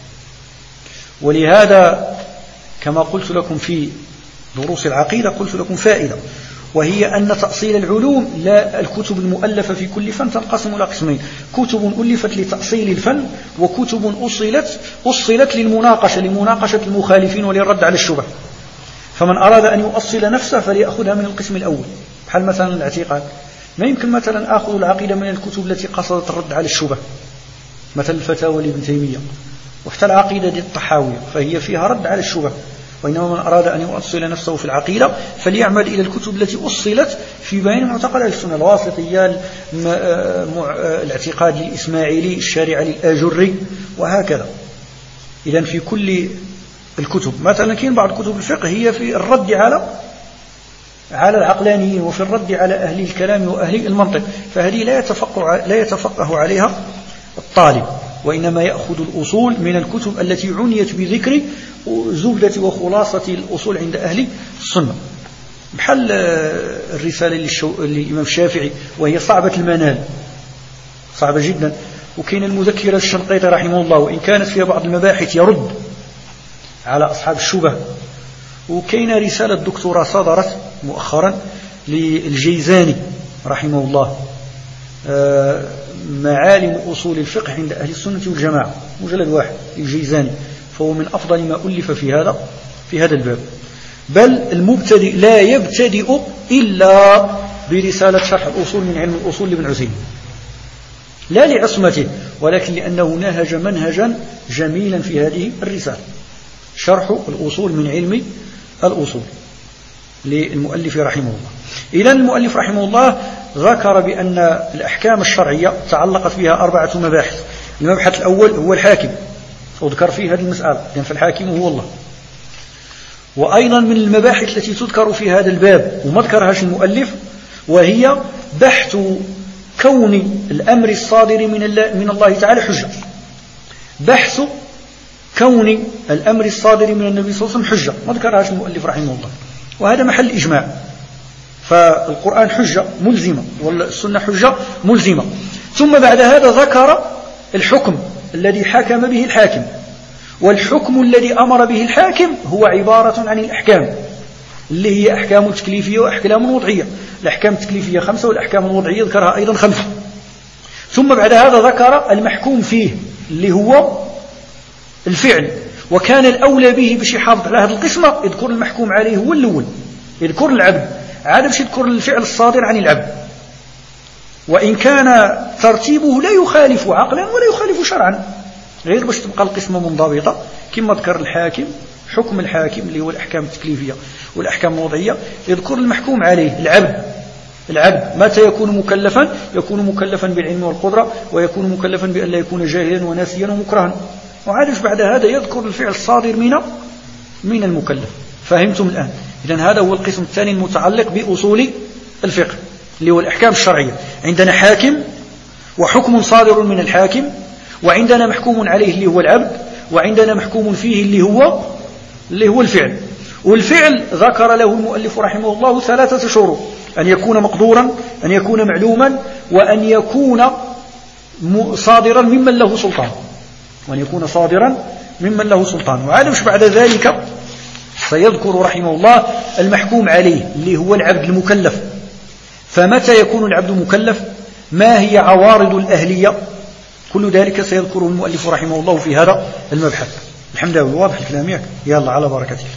ولهذا كما قلت لكم في دروس العقيدة قلت لكم فائدة، وهي أن تأصيل العلوم لا الكتب المؤلفة في كل فن تنقسم إلى قسمين: كتب ألفت لتأصيل الفن، وكتب أصلت لمناقشة المخالفين وللرد على الشبه. فمن أراد أن يؤصل نفسه فليأخذها من القسم الأول، بحال مثلا الاعتقاد. ما يمكن مثلا أخذ العقيدة من الكتب التي قصدت الرد على الشبه، مثل الفتاوى لابن تيمية، وحتى العقيدة دي الطحاوية فهي فيها رد على الشبه. وإنما من أراد أن يؤصل نفسه في العقيدة فليعمل إلى الكتب التي أصلت في بيان معتقد أهل السنة: الواسطية، الاعتقاد الإسماعيلي، الشارع للآجري، وهكذا. إذن في كل الكتب مثلا كاين بعض كتب الفقه هي في الرد على العقلانيين، وفي الرد على أهل الكلام وأهل المنطق، فهذه لا يتفقه عليها الطالب، وإنما يأخذ الأصول من الكتب التي عنيت بذكر زبدة وخلاصة الأصول عند أهل السنة، بحال الرسالة للإمام الشافعي وهي صعبة المنال، صعبة جدا. وكاين المذكرة الشنقيطي رحمه الله، وإن كانت فيها بعض المباحث يرد على أصحاب الشبه. وكاين رسالة دكتوراه صدرت مؤخرا للجيزاني رحمه الله، معالم أصول الفقه عند أهل السنة والجماعة، مجلد واحد للجيزاني، فهو من أفضل ما ألف في هذا الباب. بل المبتدئ لا يبتدئ إلا برسالة شرح الأصول من علم الأصول لابن عثيمين، لا لعصمته ولكن لأنه نهج منهجا جميلا في هذه الرسالة، شرح الأصول من علم الأصول للمؤلف رحمه الله. إذن المؤلف رحمه الله ذكر بأن الأحكام الشرعية تعلقت بها 4 مباحث. المبحث الأول هو الحاكم، وذكر فيه هذه المسألة، لأن فالحاكم هو الله. وأيضا من المباحث التي تذكر في هذا الباب وما ذكرهاش المؤلف، وهي بحث كون الأمر الصادر من الله تعالى حجة، بحث كون الأمر الصادر من النبي صلى الله عليه وسلم حجة، ما ذكرهاش المؤلف رحمه الله، وهذا محل إجماع. فالقرآن حجة ملزمة والسنة حجة ملزمة. ثم بعد هذا ذكر الحكم الذي حكم به الحاكم، والحكم الذي أمر به الحاكم هو عبارة عن الأحكام اللي هي أحكام تكليفية وأحكام وضعية. الأحكام التكليفية 5 والأحكام الوضعية ذكرها أيضا 5. ثم بعد هذا ذكر المحكوم فيه اللي هو الفعل، وكان الأولى به باش يحافظ على هذه القسمة يذكر المحكوم عليه هو الأول، يذكر العبد، عاد باش يذكر الفعل الصادر عن العبد، وإن كان ترتيبه لا يخالف عقلا ولا يخالف شرعا، غير باش تبقى القسمة منضبطة كما ذكر الحاكم حكم الحاكم اللي هو الأحكام التكليفية والأحكام الوضعية، يذكر المحكوم عليه العبد متى يكون مكلفا؟ يكون مكلفا بالعلم والقدرة، ويكون مكلفا بأن لا يكون جاهلا وناسيا ومكرها، وعادش بعد هذا يذكر الفعل الصادر من المكلف. فهمتم الآن؟ إذن هذا هو القسم الثاني المتعلق بأصول الفقه اللي هو الأحكام الشرعية. عندنا حاكم وحكم صادر من الحاكم، وعندنا محكوم عليه اللي هو العبد، وعندنا محكوم فيه اللي هو الفعل. والفعل ذكر له المؤلف رحمه الله 3 شروط: أن يكون مقدورا، أن يكون معلوما، وأن يكون صادرا ممن له سلطان، وعادش بعد ذلك سيذكر رحمه الله المحكوم عليه اللي هو العبد المكلف. فمتى يكون العبد مكلف؟ ما هي عوارض الأهلية؟ كل ذلك سيذكره المؤلف رحمه الله في هذا المبحث. الحمد لله. واضح الكلام ياك؟ يلا على بركة الله.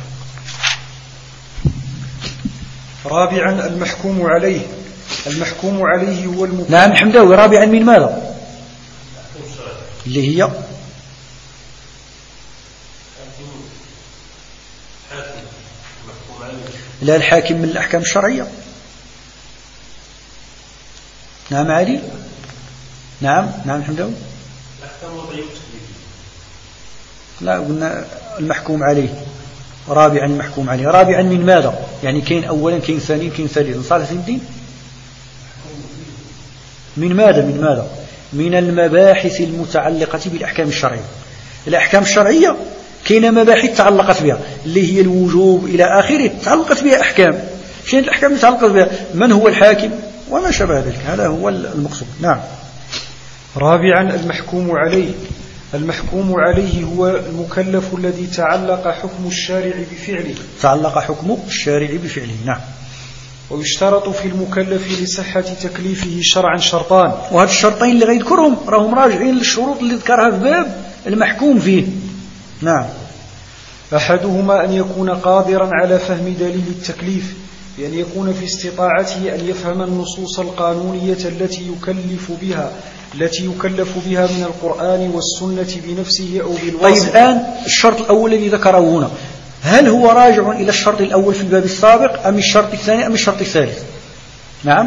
رابعا المحكوم عليه. المحكوم عليه هو المكلف. نعم الحمد لله. رابعا من ماذا؟ اللي هي لا الحاكم من الأحكام الشرعية. نعم عادي. نعم الحمد لله. لا قلنا المحكوم عليه. رابعا المحكوم عليه. رابعا من ماذا؟ يعني كاين أولا كاين ثانيا كاين ثالثا. صالح الدين من ماذا؟ من المباحث المتعلقة بالأحكام الشرعية. الأحكام الشرعية كاين مباحث تعلقت بها اللي هي الوجوب إلى آخره، تعلقت بها أحكام. شنو الأحكام اللي تعلقت بها؟ من هو الحاكم وما شابه ذلك. هذا هو المقصود. نعم. رابعا المحكوم عليه. المحكوم عليه هو المكلف الذي تعلق حكم الشارع بفعله. تعلق حكم الشارع بفعله. نعم. ويشترط في المكلف لصحة تكليفه شرعا شرطان. وهذا الشرطين اللي غيذكرهم راهم راجعين للشروط اللي ذكرها في باب المحكوم فيه. نعم. أحدهما أن يكون قادرا على فهم دليل التكليف، بأن يكون في استطاعته أن يفهم النصوص القانونية التي يكلف بها من القرآن والسنة بنفسه أو بالواسطة. طيب الآن الشرط الأول الذي ذكره هنا، هل هو راجع إلى الشرط الأول في الباب السابق أم الشرط الثاني أم الشرط الثالث؟ نعم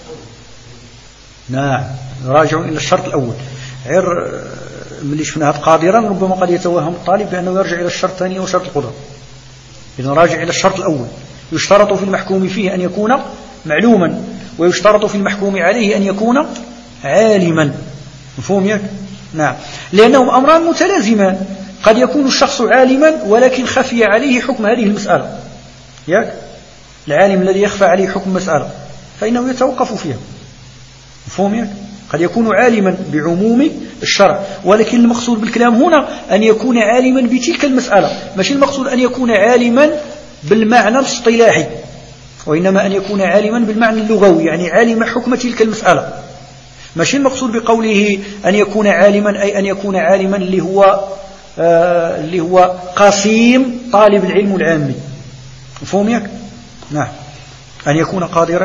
راجع إلى الشرط الأول. غير ملي شفنا هذا قادرا ربما قد يتوهم الطالب بأنه يرجع إلى الشرط الثاني أو شرط القدرة. إذن راجع إلى الشرط الأول. يشترط في المحكوم فيه أن يكون معلوما، ويشترط في المحكوم عليه أن يكون عالما. مفهوم ياك؟ نعم. لأنهم أمران متلازمان. قد يكون الشخص عالما ولكن خفي عليه حكم هذه المسألة. ياك؟ العالم الذي يخفى عليه حكم مسألة فإنه يتوقف فيها. مفهوم ياك؟ قد يكون عالما بعموم الشرع، ولكن المقصود بالكلام هنا أن يكون عالما بتلك المسألة، مش المقصود أن يكون عالما بالمعنى الاصطلاحي، وإنما أن يكون عالما بالمعنى اللغوي، يعني عالم حكم تلك المسألة. مش المقصود بقوله أن يكون عالما أي أن يكون عالما اللي هو قسيم طالب العلم العامي. مفهوم ياك؟ نعم. أن يكون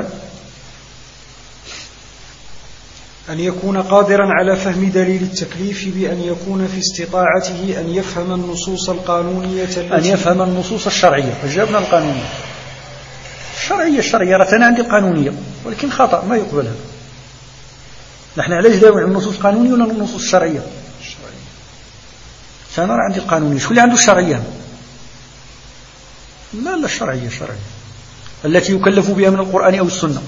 قادرا على فهم دليل التكليف بأن يكون في استطاعته أن يفهم النصوص القانونية أن يفهم النصوص الشرعية. أجابنا القانونية الشرعية رتنا عندي القانونية، ولكن خطأ ما يقبل هذا. نحن علاش داوي النصوص القانونية ولا النصوص الشرعية؟ سنرى عندي القانونية. شو اللي عنده الشرعية؟ لا الشرعية التي يكلف بها من القرآن أو السنة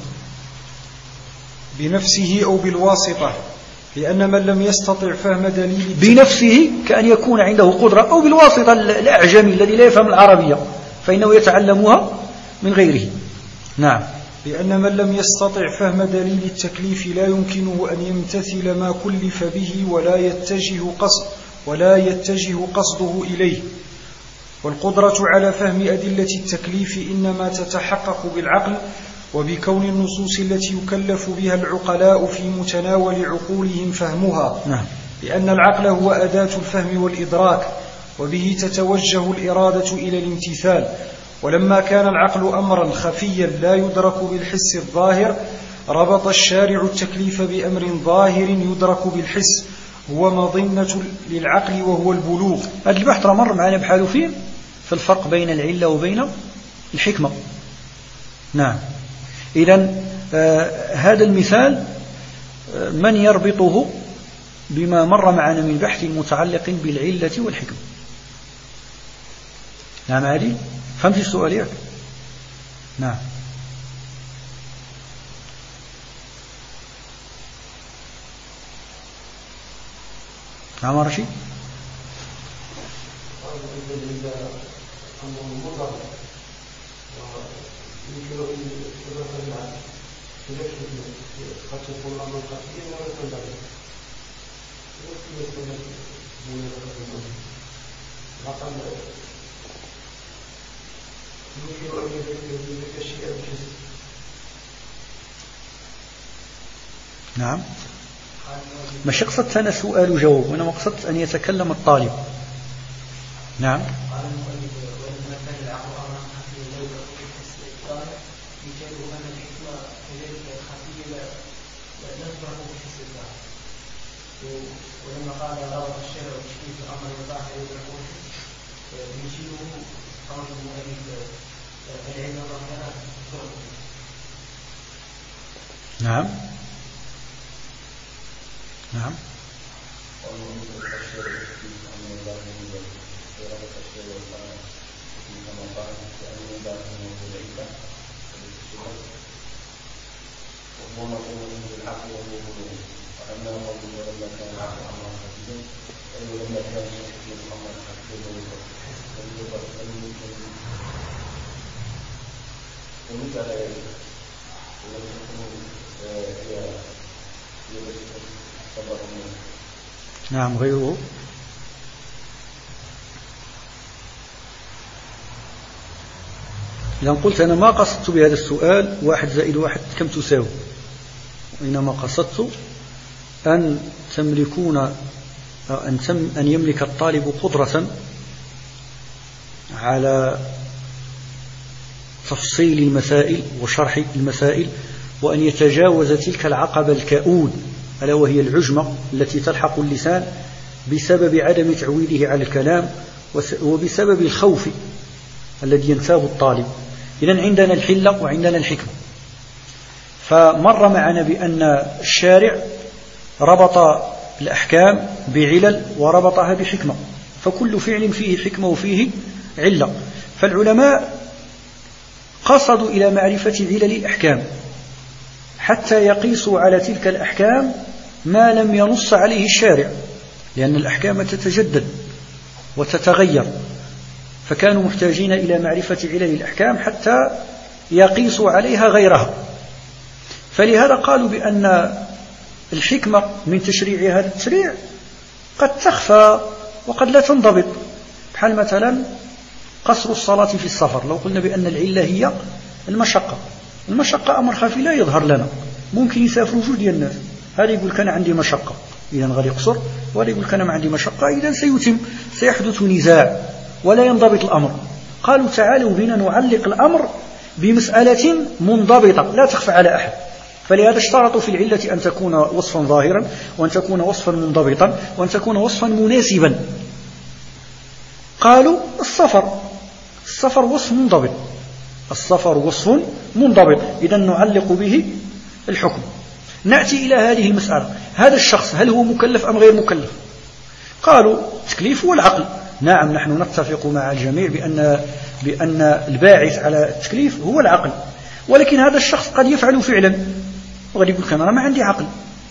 بنفسه أو بالواسطة، لأن من لم يستطع فهم دليل بنفسه كأن يكون عنده قدرة، أو بالواسطة الأعجمي الذي لا يفهم العربية فإنه يتعلمها من غيره. نعم. لأن من لم يستطع فهم دليل التكليف لا يمكنه أن يمتثل ما كلف به ولا يتجه قصده إليه. والقدرة على فهم أدلة التكليف إنما تتحقق بالعقل، وبكون النصوص التي يكلف بها العقلاء في متناول عقولهم فهمها. نعم. لأن العقل هو أداة الفهم والإدراك، وبه تتوجه الإرادة إلى الامتثال. ولما كان العقل أمرا خفيا لا يدرك بالحس الظاهر، ربط الشارع التكليف بأمر ظاهر يدرك بالحس، هو مظنة للعقل وهو البلوغ. هذا البحث مر معنا بحاله فيه في الفرق بين العلة وبين الحكمة. نعم. إذن هذا المثال من يربطه بما مر معنا من بحث متعلق بالعلة والحكمة؟ نعم عادي، فهمت السؤال ياك؟ نعم. نعم رشيد. نعم، مش قصدت أنا سؤال وجواب، وأنا قصدت أن يتكلم الطالب. نعم. ولما قال روى الشارع وتشكيك الأمر الباحث يقول يشيره قول المؤلف العلم ظاهرا. نعم نعم. نعم غيره. إذا قلت أنا ما قصدت بهذا السؤال 1 زائد 1 كم تساوي، وإنما قصدت أن تملكون أن يملك الطالب قدرة على تفصيل المسائل وشرح المسائل، وأن يتجاوز تلك العقبة الكؤود ألا وهي العجمة التي تلحق اللسان بسبب عدم تعويده على الكلام وبسبب الخوف الذي ينتاب الطالب. إذن عندنا الحلة وعندنا الحكمة. فمر معنا بأن الشارع ربط الأحكام بعلل وربطها بحكمة، فكل فعل فيه حكمة وفيه علة. فالعلماء قصدوا إلى معرفة علل الأحكام حتى يقيسوا على تلك الأحكام ما لم ينص عليه الشارع، لأن الأحكام تتجدد وتتغير، فكانوا محتاجين إلى معرفة علل الأحكام حتى يقيسوا عليها غيرها. فلهذا قالوا بأن الحكمة من تشريع هذا التشريع قد تخفى وقد لا تنضبط، بحال مثلا قصر الصلاة في السفر. لو قلنا بأن العلة هي المشقة أمر خفي لا يظهر لنا، ممكن يسافروا جوج ديال الناس، هذا يقول كان عندي مشقة إذن غادي يقصر، وهذا يقول كان ما عندي مشقة إذن سيحدث نزاع ولا ينضبط الأمر. قالوا تعالوا بنا نعلق الأمر بمسألة منضبطة لا تخفى على أحد، فلهذا اشترطوا في العلة أن تكون وصفا ظاهرا، وأن تكون وصفا منضبطا، وأن تكون وصفا مناسبا. قالوا السفر وصف منضبط، السفر وصف منضبط، إذن نعلق به الحكم. نأتي إلى هذه المسألة، هذا الشخص هل هو مكلف أم غير مكلف؟ قالوا التكليف هو العقل. نعم، نحن نتفق مع الجميع بأن الباعث على التكليف هو العقل، ولكن هذا الشخص قد يفعل فعلا وقد يقول أنا ما عندي عقل.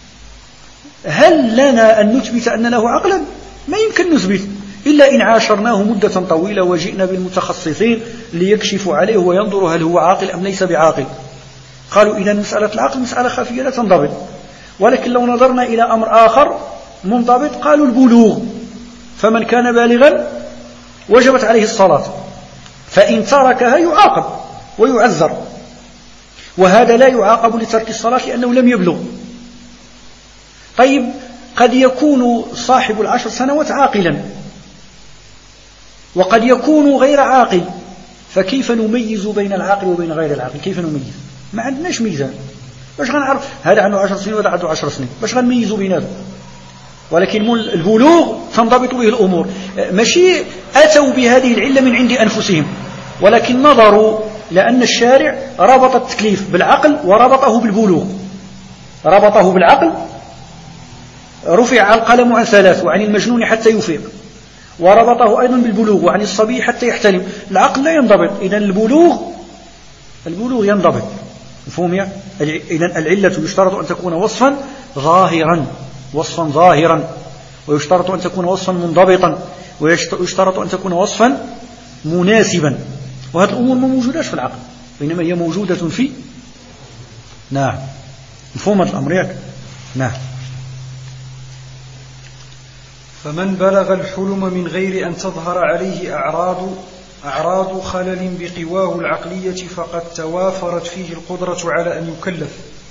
هل لنا أن نثبت أن له عقلا؟ ما يمكن نثبت إلا إن عاشرناه مدة طويلة وجئنا بالمتخصصين ليكشفوا عليه وينظروا هل هو عاقل أم ليس بعاقل. قالوا إذن مسألة العقل مسألة خفية لا تنضبط. ولكن لو نظرنا إلى أمر آخر منضبط، قالوا البلوغ، فمن كان بالغا وجبت عليه الصلاة، فإن تركها يعاقب ويعذر، وهذا لا يعاقب لترك الصلاة لأنه لم يبلغ. طيب قد يكون صاحب 10 سنوات عاقلا وقد يكون غير عاقل، فكيف نميز بين العاقل وبين غير العاقل؟ كيف نميز؟ ما عندناش ميزان. باش غنعرف هذا عنده 10 سنين وهذا عنده 10 سنين؟ باش غنميزوا بيناتهم؟ ولكن البلوغ تنضبط به الأمور. ماشي أتوا بهذه العلة من عند أنفسهم، ولكن نظروا لأن الشارع ربط التكليف بالعقل وربطه بالبلوغ. ربطه بالعقل، رفع القلم عن 3 وعن المجنون حتى يفيق، وربطه أيضا بالبلوغ وعن الصبي حتى يحتلم. العقل لا ينضبط، إذن البلوغ ينضبط. مفهوم؟ إذن العلة يشترط أن تكون وصفا ظاهرا، ويشترط أن تكون وصفا منضبطا، ويشترط أن تكون وصفا مناسبا. وهذه الأمور ما موجوداش في العقل، وإنما هي موجودة في نعم. مفهوم الأمر؟ نعم. فمن بلغ الحلم من غير أن تظهر عليه أعراض خلل بقواه العقلية فقد توافرت فيه القدرة على أن يكلف،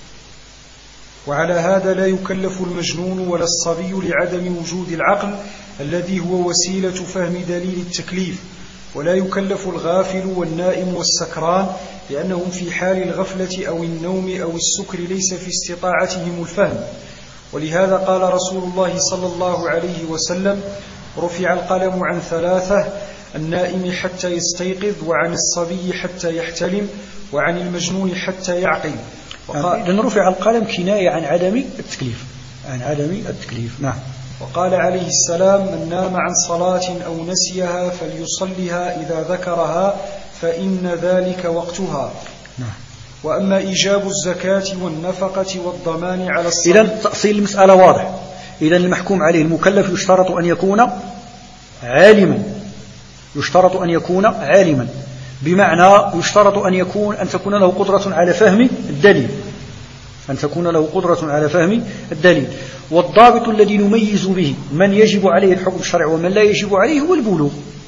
وعلى هذا لا يكلف المجنون ولا الصبي لعدم وجود العقل الذي هو وسيلة فهم دليل التكليف، ولا يكلف الغافل والنائم والسكران لأنهم في حال الغفلة أو النوم أو السكر ليس في استطاعتهم الفهم. ولهذا قال رسول الله صلى الله عليه وسلم: رفع القلم عن 3: النائم حتى يستيقظ، وعن الصبي حتى يحتلم، وعن المجنون حتى يعقل. إذن رفع القلم كناية عن عدم التكليف، عن عدم التكليف. نعم. وقال عليه السلام: من نام عن صلاة أو نسيها فليصلها إذا ذكرها فإن ذلك وقتها. نعم. وأما إيجاب الزكاة والنفقة والضمان على الصلاة. إذن تأصيل المسألة واضح. إذن المحكوم عليه المكلف يشترط أن يكون عالما، يشترط أن يكون عالما، بمعنى يشترط أن تكون له قدرة على فهم الدليل، أن تكون له قدرة على فهم الدليل. والضابط الذي نميز به من يجب عليه الحكم الشرعي ومن لا يجب عليه هو البلوغ.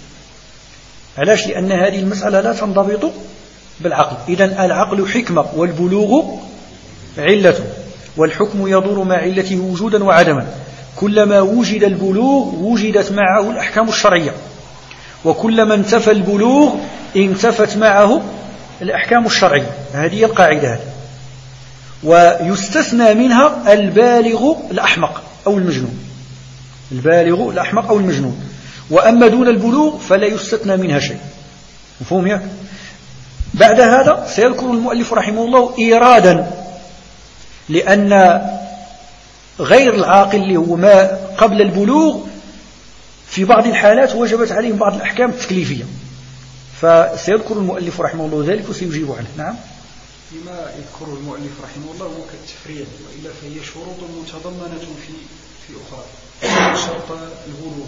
علاش؟ لأن هذه المسألة لا تنضبط بالعقل. إذن العقل حكمة والبلوغ علة، والحكم يدور مع علته وجودا وعدما. كلما وجد البلوغ وجدت معه الأحكام الشرعية، وكلما انتفى البلوغ انتفت معه الأحكام الشرعية. هذه القاعدة هذه. ويستثنى منها البالغ الأحمق أو المجنون، البالغ الأحمق أو المجنون. وأما دون البلوغ فلا يستثنى منها شيء. مفهوم يا؟ بعد هذا سيذكر المؤلف رحمه الله إيرادا، لأن غير العاقل اللي هو ما قبل البلوغ في بعض الحالات وجبت عليهم بعض الأحكام التكليفية، فسيذكر المؤلف رحمه الله ذلك وسيجيب عنه. نعم. فيما يذكره المؤلف رحمه الله هو كالتفريع، وإلا فهي شروط متضمنة في أخرى. شرط البلوغ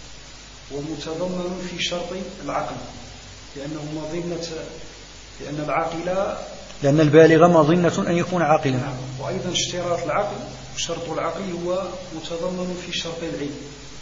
ومتضمن في شرط العقل، لأنه مظنة، لأن العاقل، لأن البالغ مظنة أن يكون عاقلا. وأيضا اشتراط العقل، شرط العقل هو متضمن في شرط العلم.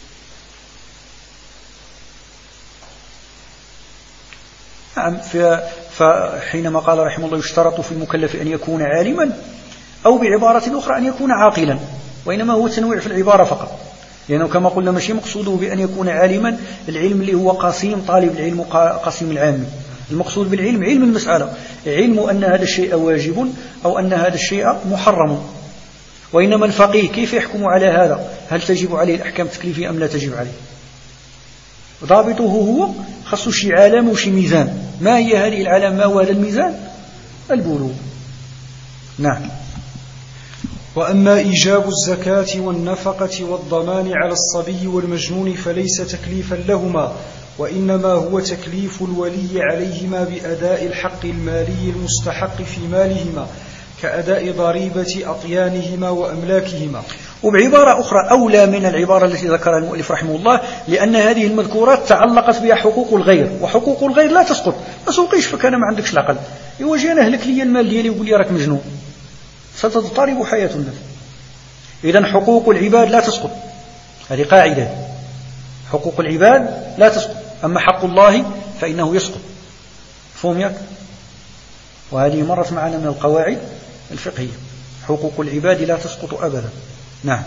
نعم. فحينما قال رحمه الله يشترط في المكلف أن يكون عالما، أو بعبارة أخرى أن يكون عاقلا، وإنما هو تنويع في العبارة فقط، لأنه كما قلنا ماشي مقصوده بأن يكون عالما العلم اللي هو قسيم طالب العلم قسيم العامي. المقصود بالعلم علم المسألة، علم أن هذا الشيء واجب أو أن هذا الشيء محرم. وإنما الفقيه كيف يحكم على هذا؟ هل تجب عليه الأحكام التكليفية أم لا تجب عليه؟ ضابطه هو خصو شي علامة وشي ميزان. ما هي هذه العلامة وهذا الميزان؟ البلوغ. نعم. وأما إيجاب الزكاة والنفقة والضمان على الصبي والمجنون فليس تكليفا لهما، وإنما هو تكليف الولي عليهما بأداء الحق المالي المستحق في مالهما، كأداء ضريبة أطيانهما وأملاكهما. وبعبارة أخرى أولى من العبارة التي ذكرها المؤلف رحمه الله، لأن هذه المذكورات تعلقت بها حقوق الغير، وحقوق الغير لا تسقط. ما سوقيش فكان ما عندكش العقل، يواجه أنا أهلك لي المال ديالي ويقول لي راك مجنون، ستضطرب حياة الناس. إذن حقوق العباد لا تسقط، هذه قاعدة. حقوق العباد لا تسقط، أما حق الله فإنه يسقط. فهم ياك؟ وهذه مرت معنا من القواعد الفقهية، حقوق العباد لا تسقط أبدا. نعم.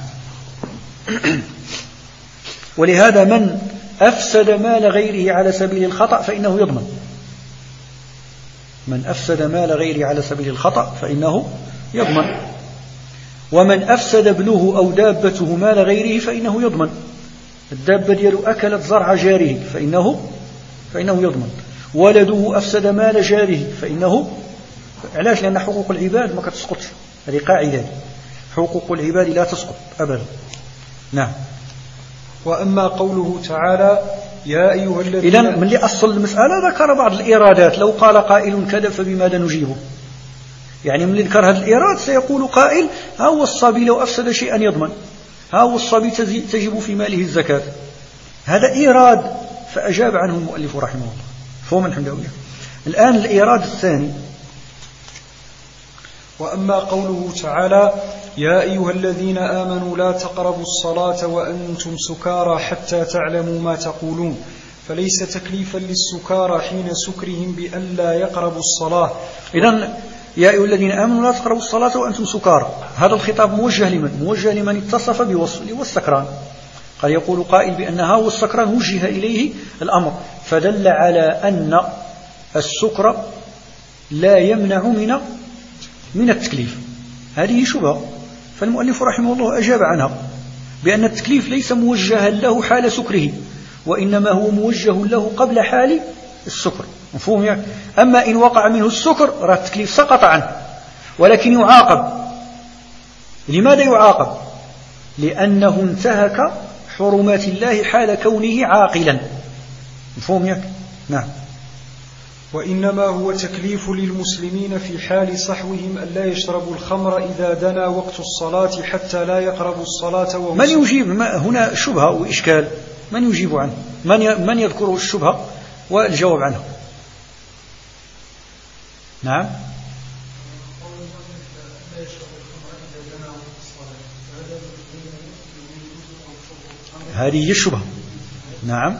ولهذا من أفسد مال غيره على سبيل الخطأ فإنه يضمن، من أفسد مال غيره على سبيل الخطأ فإنه يضمن. ومن أفسد ابنه أو دابته مال غيره فإنه يضمن. الدابة دياله أكلت زرع جاره فإنه يضمن. ولده أفسد مال جاره فإنه. علاش؟ لأن حقوق العباد ما كتسقطش، هذه قاعدة، حقوق العباد لا تسقط أبدا. نعم. وأما قوله تعالى يا أيها الذين، إذن من اللي أصل المسألة ذكر بعض الإرادات، لو قال قائل كذا فبماذا نجيبه؟ يعني من اللي ذكر هذا الإيراد سيقول قائل ها هو الصبي لو أفسد شيئا يضمن، ها هو الصبي تجب في ماله الزكاة. هذا إيراد فأجاب عنه المؤلف رحمه الله. فهم الحمدوية. الآن الإيراد الثاني. وأما قوله تعالى يا أيها الذين آمنوا لا تقربوا الصلاة وأنتم سكارى حتى تعلموا ما تقولون، فليس تكليفا للسكارى حين سكرهم بأن لا يقربوا الصلاة. إذن يا أيها الذين آمنوا لا تقربوا الصلاة وأنتم سكارى، هذا الخطاب موجه لمن؟ موجه لمن اتصف بوصف والسكران. قد يقول قائل بأنها والسكران وجه إليه الأمر، فدل على أن السكر لا يمنع من التكليف. هذه شبهة، فالمؤلف رحمه الله أجاب عنها بأن التكليف ليس موجها له حال سكره، وإنما هو موجه له قبل حال السكر. مفهوم يعني؟ أما إن وقع منه السكر راه التكليف سقط عنه، ولكن يعاقب. لماذا يعاقب؟ لأنه انتهك حرمات الله حال كونه عاقلا. مفهوم يعني؟ نعم. وإنما هو تكليف للمسلمين في حال صحوهم أن لا يشربوا الخمر إذا دنا وقت الصلاة حتى لا يقربوا الصلاة وهم. من يجيب هنا شبهة وإشكال؟ من يجيب عنه؟ من يذكره الشبهة والجواب عنه؟ نعم. هذه هي الشبهة. نعم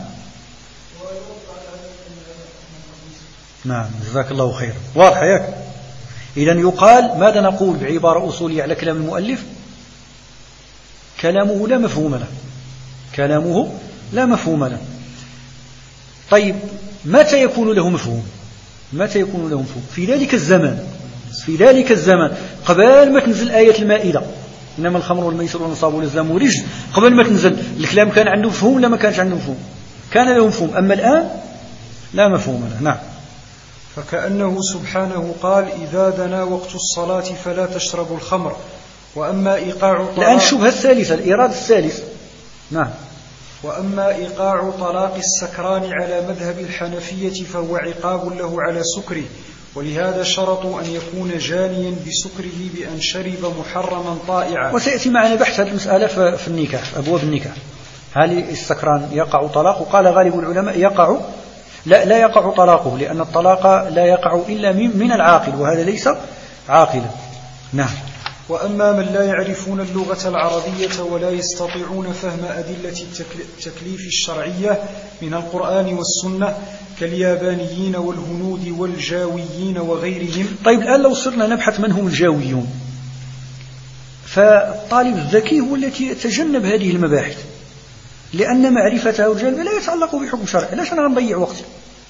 نعم، جزاك الله خيرا. واضح ياك؟ إذن يقال ماذا نقول بعبارة أصولية على كلام المؤلف؟ كلامه لا مفهوم له، كلامه لا مفهوم له. طيب متى يكون له مفهوم؟ متى يكون له مفهوم؟ في ذلك الزمان قبل ما تنزل آية المائدة، إنما الخمر والميسر والأنصاب والأزلام ورجس. قبل ما تنزل الكلام كان عنده مفهوم ولا ما كانش عنده مفهوم؟ كان له مفهوم. أما الآن لا مفهوم له. نعم. فكأنه سبحانه قال إذا دنا وقت الصلاة فلا تشربوا الخمر. وأما إيقاع طلاق الآن الشبهة الثالثة، الإيراد الثالث. نعم. وأما إيقاع طلاق السكران على مذهب الحنفية فهو عقاب له على سكره، ولهذا شرطوا أن يكون جانيا بسكره بأن شرب محرما طائعا. وسيأتي معنا بحث هذه المسألة في النكاح، في أبواب النكاح. هل السكران يقع طلاقه؟ قال غالب العلماء يقع، لا يقع طلاقه، لأن الطلاق لا يقع إلا من العاقل، وهذا ليس عاقلا. نعم. وأما من لا يعرفون اللغة العربية ولا يستطيعون فهم أدلة التكليف الشرعية من القرآن والسنة كاليابانيين والهنود والجاويين وغيرهم. طيب الآن لو صرنا نبحث من هم الجاويون، فالطالب الذكي هو الذي يتجنب هذه المباحث، لأن معرفتها والجلب لا يتعلق بحكم شرعي. علاش أنا نضيع وقتي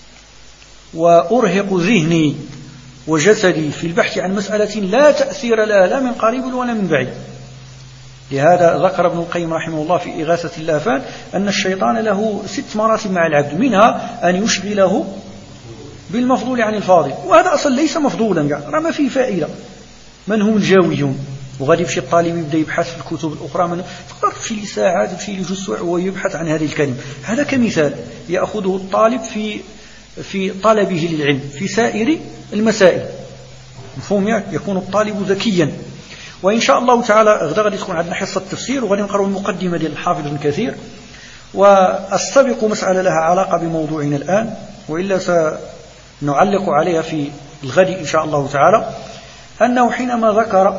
وأرهق ذهني وجسدي في البحث عن مسألة لا تأثير لها لا من قريب ولا من بعيد؟ لهذا ذكر ابن القيم رحمه الله في إغاثة اللافان أن الشيطان له 6 مراتب مع العبد، منها أن يشغله بالمفضول عن الفاضل، وهذا أصلا ليس مفضولا، رغم فيه فائدة. من هم الجاويون؟ وغادي يمشي الطالب يبدأ يبحث في الكتب الأخرى، من تقدر تمشي لساعات تمشي لجسوع ويبحث عن هذه الكلمة. هذا كمثال يأخذه الطالب في طلبه للعلم في سائر المسائل. مفهوم؟ يكون الطالب ذكيا. وإن شاء الله تعالى غدا تكون عندنا حصة تفسير، وغادي نقرأ المقدمة ديال الحافظ ابن كثير، والسابق مسألة لها علاقة بموضوعنا الآن، وإلا سنعلق عليها في الغد إن شاء الله تعالى. أنه حينما ذكر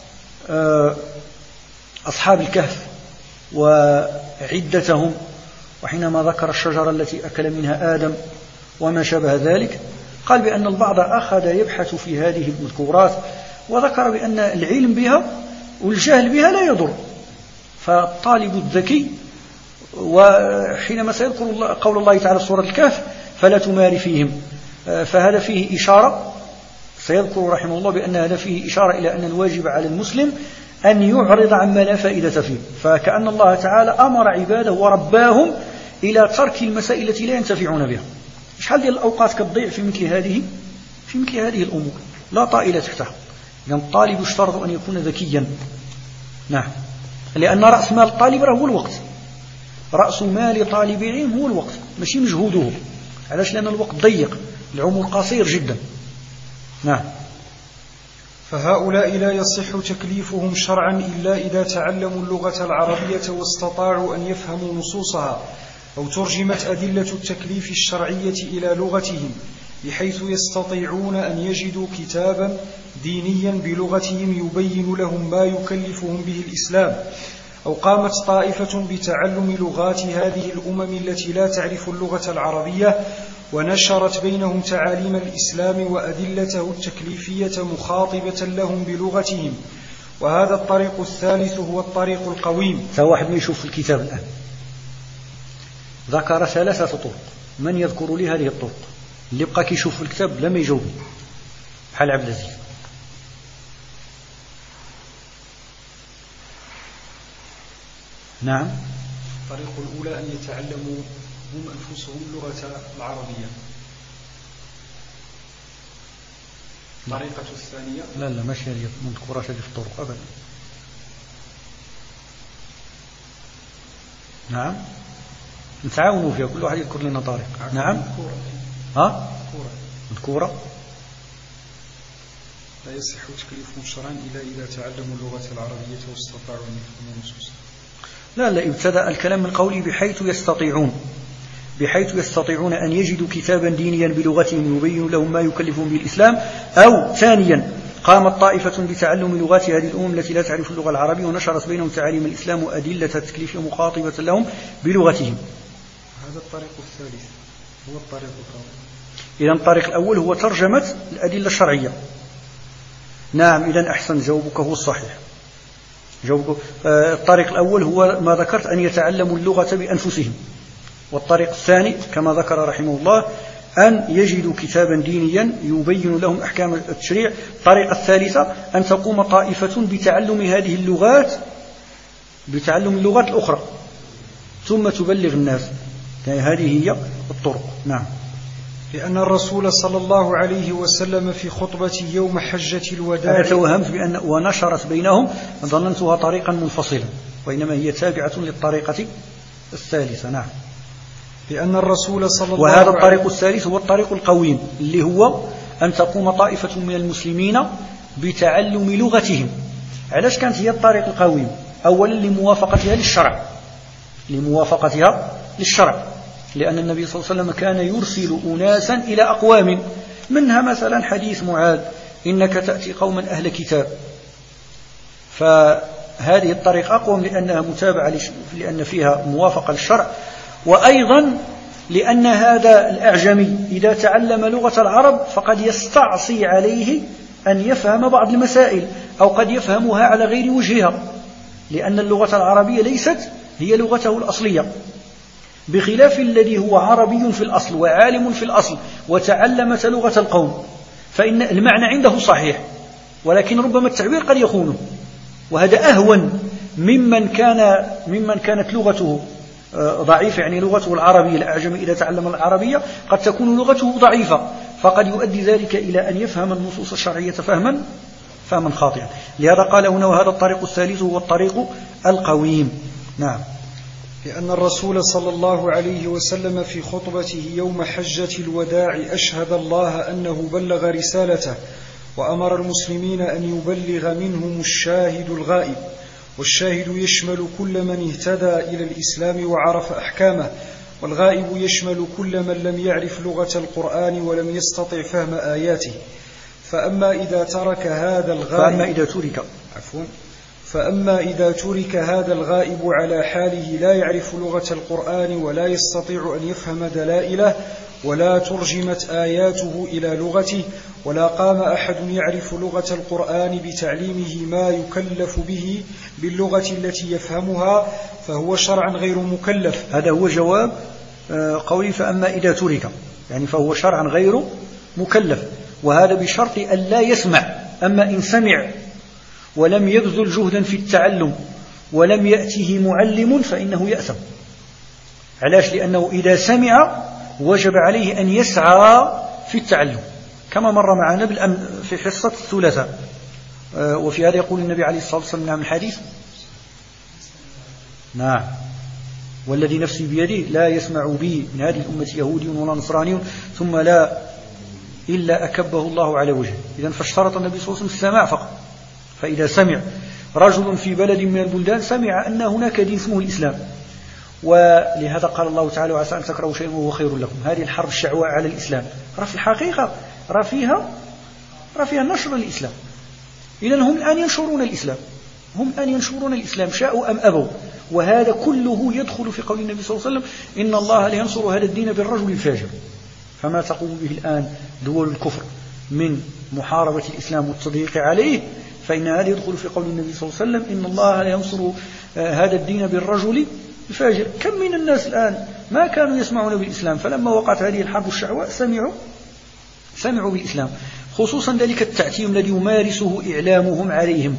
أصحاب الكهف وعدتهم، وحينما ذكر الشجرة التي أكل منها آدم وما شابه ذلك، قال بأن البعض أخذ يبحث في هذه المذكورات، وذكر بأن العلم بها والجهل بها لا يضر. فالطالب الذكي، وحينما سيذكر قول الله تعالى في سورة الكهف فلا تمار فيهم، فهذا فيه إشارة، سيذكر رحمه الله بأن هذا فيه إشارة إلى أن الواجب على المسلم أن يعرض عما لا فائدة فيه. فكأن الله تعالى أمر عباده ورباهم إلى ترك المسائل التي لا ينتفعون بها. شحال ديال الأوقات كتضيع في مثل هذه الأمور لا طائلة تحتها. يعني الطالب يشترط أن يكون ذكيا. نعم. لأن رأس مال الطالب هو الوقت. رأس مال طالب العلم هو الوقت، ماشي مجهوده. علاش؟ لأن الوقت ضيق، العمر قصير جدا. نعم. فهؤلاء لا يصح تكليفهم شرعا إلا إذا تعلموا اللغة العربية واستطاعوا أن يفهموا نصوصها، أو ترجمت أدلة التكليف الشرعية إلى لغتهم، بحيث يستطيعون أن يجدوا كتابا دينيا بلغتهم يبين لهم ما يكلفهم به الإسلام، أو قامت طائفة بتعلم لغات هذه الأمم التي لا تعرف اللغة العربية ونشرت بينهم تعاليم الإسلام وأدلته التكليفية مخاطبة لهم بلغتهم. وهذا الطريق الثالث هو الطريق القويم. واحد ما يشوف في الكتاب الآن ذكر 3 طرق، من يذكر لي هذه الطرق؟ اللي بقى كيشوف في الكتاب لم يجاوب بحال عبد العزيز. نعم. الطريق الأولى أن يتعلموا هم أنفسهم اللغة العربية. الطريقة الثانية لا ماشي هذه مذكورة هذه في الطرق أبدا. نعم نتعاونوا فيها، كل واحد يذكر لنا طريق. نعم مذكورة. لا يصح تكليفهم شرعا إلا إذا تعلموا اللغة العربية واستطاعوا أن يفهموا النصوص. لا ابتدأ الكلام من قوله بحيث يستطيعون أن يجدوا كتابا دينيا بلغتهم يبين لهم ما يكلفهم به الإسلام. أو ثانيا قامت طائفة بتعلم لغات هذه الأمم التي لا تعرف اللغة العربية ونشرت بينهم تعاليم الإسلام وأدلة التكليف مخاطبة لهم بلغتهم. هذا الطريق الثالث هو الطريق القوي. إذن الطريق الأول هو ترجمة الأدلة الشرعية. نعم إذن أحسن، جوابك هو الصحيح. الطريق الأول هو ما ذكرت، أن يتعلموا اللغة بأنفسهم. والطريق الثاني كما ذكر رحمه الله أن يجدوا كتابا دينيا يبين لهم أحكام التشريع. الطريقة الثالثة أن تقوم طائفة بتعلم هذه اللغات، بتعلم اللغات الأخرى ثم تبلغ الناس. يعني هذه هي الطرق. نعم. لأن الرسول صلى الله عليه وسلم في خطبة يوم حجة الوداع، أنا توهمت بأن ونشرت بينهم، ظننتها طريقا منفصلا، وإنما هي تابعة للطريقة الثالثة. نعم. لأن الرسول صلى الله وهذا الطريق الثالث هو الطريق القويم، اللي هو أن تقوم طائفة من المسلمين بتعلم لغتهم. علاش كانت هي الطريق القويم؟ أولا لموافقتها للشرع، لأن النبي صلى الله عليه وسلم كان يرسل أناسا إلى أقوام، منها مثلا حديث معاذ إنك تأتي قوما أهل كتاب. فهذه الطريق أقوم لأنها متابعة، لأن فيها موافقة للشرع، وأيضا لأن هذا الأعجمي إذا تعلم لغة العرب فقد يستعصي عليه أن يفهم بعض المسائل، أو قد يفهمها على غير وجهها، لأن اللغة العربية ليست هي لغته الأصلية، بخلاف الذي هو عربي في الأصل وعالم في الأصل وتعلمت لغة القوم، فإن المعنى عنده صحيح، ولكن ربما التعبير قد يخونه، وهذا أهون ممن كانت لغته ضعيفة، يعني لغته العربية. الأعجمي إذا تعلم العربية قد تكون لغته ضعيفة، فقد يؤدي ذلك إلى أن يفهم النصوص الشرعية فهما خاطئا. لهذا قال هنا وهذا الطريق الثالث هو الطريق القويم. نعم. لأن الرسول صلى الله عليه وسلم في خطبته يوم حجة الوداع أشهد الله أنه بلغ رسالته، وأمر المسلمين أن يبلغ منهم الشاهد الغائب، والشاهد يشمل كل من اهتدى إلى الإسلام وعرف أحكامه، والغائب يشمل كل من لم يعرف لغة القرآن ولم يستطع فهم آياته. فأما إذا ترك هذا الغائب على حاله لا يعرف لغة القرآن ولا يستطيع أن يفهم دلائله، ولا ترجمت آياته إلى لغته، ولا قام أحد يعرف لغة القرآن بتعليمه ما يكلف به باللغة التي يفهمها، فهو شرعا غير مكلف. هذا هو جواب قولي فأما إذا ترك، يعني فهو شرعا غير مكلف، وهذا بشرط أن لا يسمع. أما إن سمع ولم يبذل جهدا في التعلم ولم يأته معلم فإنه يأثم. علاش؟ لأنه إذا سمع وجب عليه أن يسعى في التعلم، كما مر معنا في حصة الثلاثاء. وفي هذا يقول النبي عليه الصلاة والسلام نعم الحديث، نعم، والذي نفسي بيده لا يسمع بي من هذه الأمة يهودي ولا نصراني ثم لا إلا أكبه الله على وجهه. إذن فاشترط النبي صلى الله عليه وسلم السماع فقط. فإذا سمع رجل في بلد من البلدان سمع أن هناك دين اسمه الإسلام، ولهذا قال الله تعالى وعسى أن تكرهوا شيئا وهو خير لكم. هذه الحرب الشعواء على الإسلام في الحقيقة فيها نشر الإسلام. إذن هم الآن ينشرون الإسلام، هم الآن ينشرون الإسلام شاءوا أم أبوا، وهذا كله يدخل في قول النبي صلى الله عليه وسلم إن الله لينصر هذا الدين بالرجل الفاجر. فما تقوم به الآن دول الكفر من محاربة الإسلام والتضييق عليه، فإن هذا يدخل في قول النبي صلى الله عليه وسلم إن الله لينصر هذا الدين بالرجل الفاجر. كم من الناس الآن ما كانوا يسمعون بالإسلام، فلما وقعت هذه الحرب الشعواء سمعوا بالإسلام، خصوصا ذلك التعتيم الذي يمارسه إعلامهم عليهم،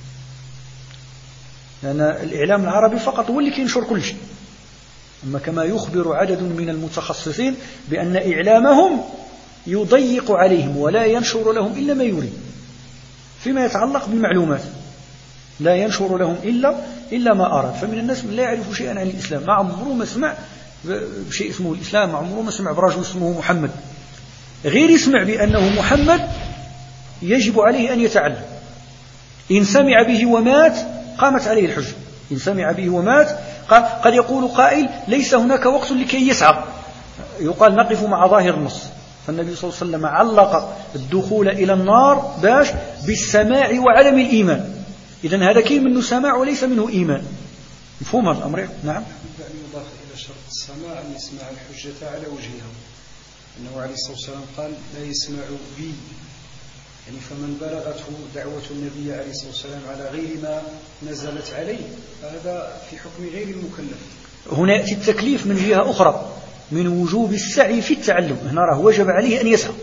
لأن الإعلام العربي فقط هو اللي ينشر كل شيء. أما كما يخبر عدد من المتخصصين بأن إعلامهم يضيق عليهم ولا ينشر لهم إلا ما يريد فيما يتعلق بالمعلومات، لا ينشر لهم إلا ما أراد. فمن الناس من لا يعرف شيئا عن الإسلام، ما عمره ما سمع بشيء اسمه الإسلام، ما عمره ما سمع برجل اسمه محمد، غير يسمع بأنه محمد يجب عليه أن يتعلم. إن سمع به ومات قامت عليه الحجة، إن سمع به ومات قد يقول قائل ليس هناك وقت لكي يسعى، يقال نقف مع ظاهر النص. فالنبي صلى الله عليه وسلم علق الدخول إلى النار بالسماع وعدم الإيمان. إذن هذا كي منه سماع وليس منه إيمان. مفهوم هذا الأمر؟ نعم. يضاف إلى شرط السماع أن يسمع الحجة على وجهها، أنه عليه الصلاة والسلام قال لا يسمع بي، يعني فمن بلغته دعوة النبي عليه الصلاة والسلام على غير ما نزلت عليه فهذا في حكم غير المكلف. هنا يأتي التكليف من جهة أخرى، من وجوب السعي في التعلم. هنا راه وجب عليه أن يسعى،